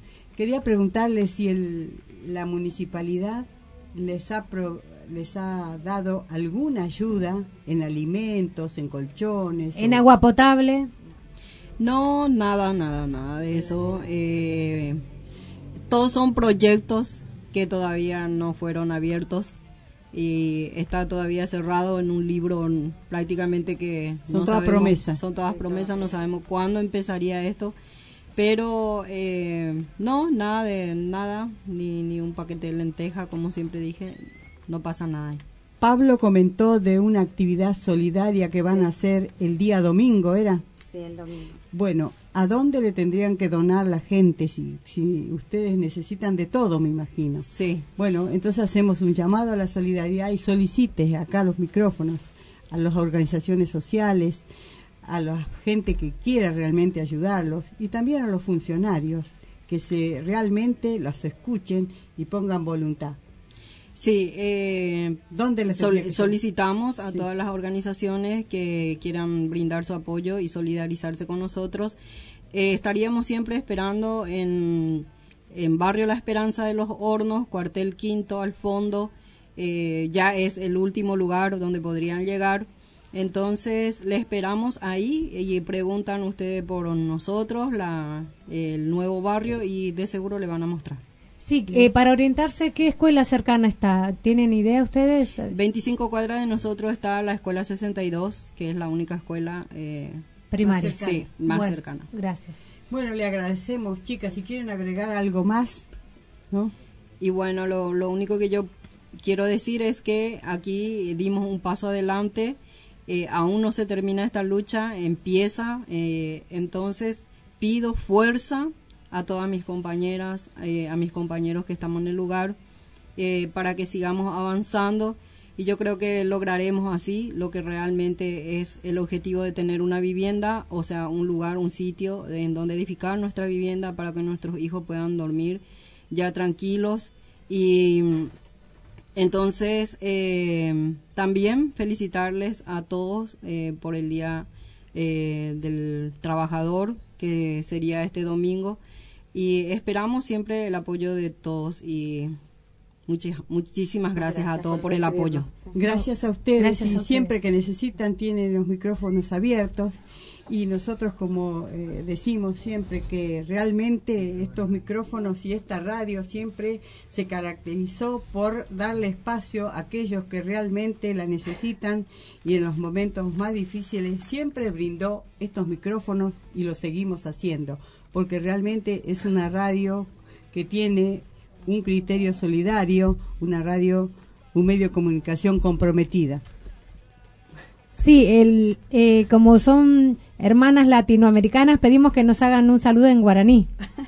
si la municipalidad les ha dado alguna ayuda en alimentos, en colchones, en agua potable. No, nada de eso. Todos son proyectos que todavía no fueron abiertos y está todavía cerrado en un libro prácticamente que son todas promesas. Son todas promesas, no sabemos cuándo empezaría esto, pero no, nada, ni un paquete de lenteja, como siempre dije, no pasa nada. Pablo comentó de una actividad solidaria que van a hacer el día domingo, ¿era? Sí, el domingo. Bueno, ¿a dónde le tendrían que donar la gente si ustedes necesitan de todo, me imagino? Sí. Bueno, entonces hacemos un llamado a la solidaridad y solicite acá los micrófonos a las organizaciones sociales, a la gente que quiera realmente ayudarlos y también a los funcionarios que realmente los escuchen y pongan voluntad. Sí, ¿dónde les solicitamos a todas las organizaciones que quieran brindar su apoyo y solidarizarse con nosotros. Estaríamos siempre esperando en Barrio La Esperanza de los Hornos, Cuartel Quinto, al fondo. Ya es el último lugar donde podrían llegar. Entonces, le esperamos ahí y preguntan ustedes por nosotros, el nuevo barrio, y de seguro le van a mostrar. Sí, para orientarse, ¿qué escuela cercana está? ¿Tienen idea ustedes? 25 cuadras de nosotros está la escuela 62, que es la única escuela primaria. Sí, más cercana. Gracias. Bueno, le agradecemos, chicas. Si quieren agregar algo más, ¿no? Y bueno, lo único que yo quiero decir es que aquí dimos un paso adelante. Aún no se termina esta lucha, empieza. Entonces, pido fuerza a todas mis compañeras, a mis compañeros que estamos en el lugar, para que sigamos avanzando, y yo creo que lograremos así lo que realmente es el objetivo de tener una vivienda, o sea, un lugar, un sitio en donde edificar nuestra vivienda para que nuestros hijos puedan dormir ya tranquilos. Y entonces también felicitarles a todos por el Día del Trabajador, que sería este domingo. Y esperamos siempre el apoyo de todos y muchísimas gracias a todos por el apoyo. Gracias a ustedes. Siempre que necesitan tienen los micrófonos abiertos, y nosotros, como decimos siempre, que realmente estos micrófonos y esta radio siempre se caracterizó por darle espacio a aquellos que realmente la necesitan, y en los momentos más difíciles siempre brindó estos micrófonos y lo seguimos haciendo, porque realmente es una radio que tiene un criterio solidario, una radio, un medio de comunicación comprometida. Sí, como son hermanas latinoamericanas, pedimos que nos hagan un saludo en guaraní.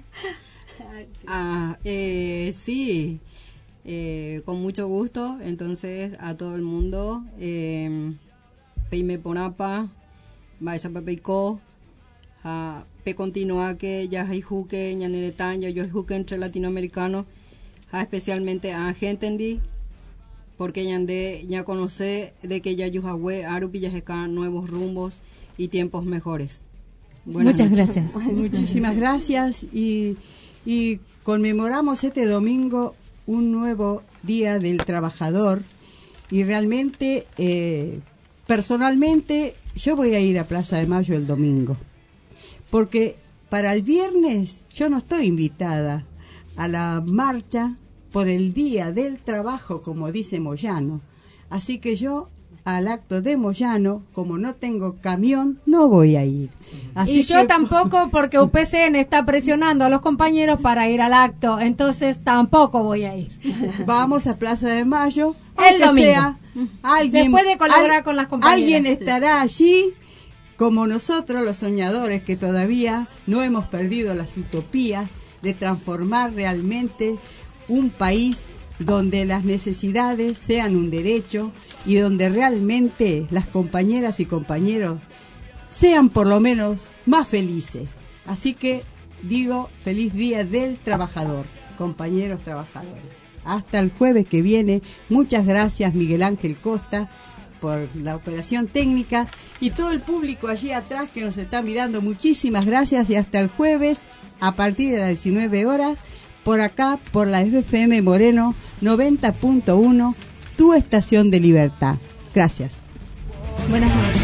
Sí, con mucho gusto. Entonces, a todo el mundo, Peime Ponapa, Vaya Papeicó, Pe continúa que ya hay juque, ñaneretán, ya yo juque entre latinoamericanos, especialmente a gente porque ya conoce de que ya yuhahue, arupi ya nuevos rumbos y tiempos mejores. Muchas gracias. Muchísimas gracias, y conmemoramos este domingo un nuevo Día del Trabajador, y realmente, personalmente, yo voy a ir a Plaza de Mayo el domingo, porque para el viernes yo no estoy invitada a la marcha por el Día del Trabajo, como dice Moyano. Así que yo al acto de Moyano, como no tengo camión, no voy a ir. Así y yo tampoco, porque UPCN está presionando a los compañeros para ir al acto, entonces tampoco voy a ir. Vamos a Plaza de Mayo, el domingo. Sea, alguien, después de colaborar con las compañeras. Alguien estará allí, como nosotros los soñadores, que todavía no hemos perdido las utopías de transformar realmente un país donde las necesidades sean un derecho y donde realmente las compañeras y compañeros sean por lo menos más felices. Así que digo, feliz día del trabajador, compañeros trabajadores. Hasta el jueves que viene. Muchas gracias, Miguel Ángel Costa, por la operación técnica, y todo el público allí atrás que nos está mirando. Muchísimas gracias, y hasta el jueves a partir de las 19 horas por acá, por la FM Moreno 90.1, tu estación de libertad. Gracias. Buenas noches.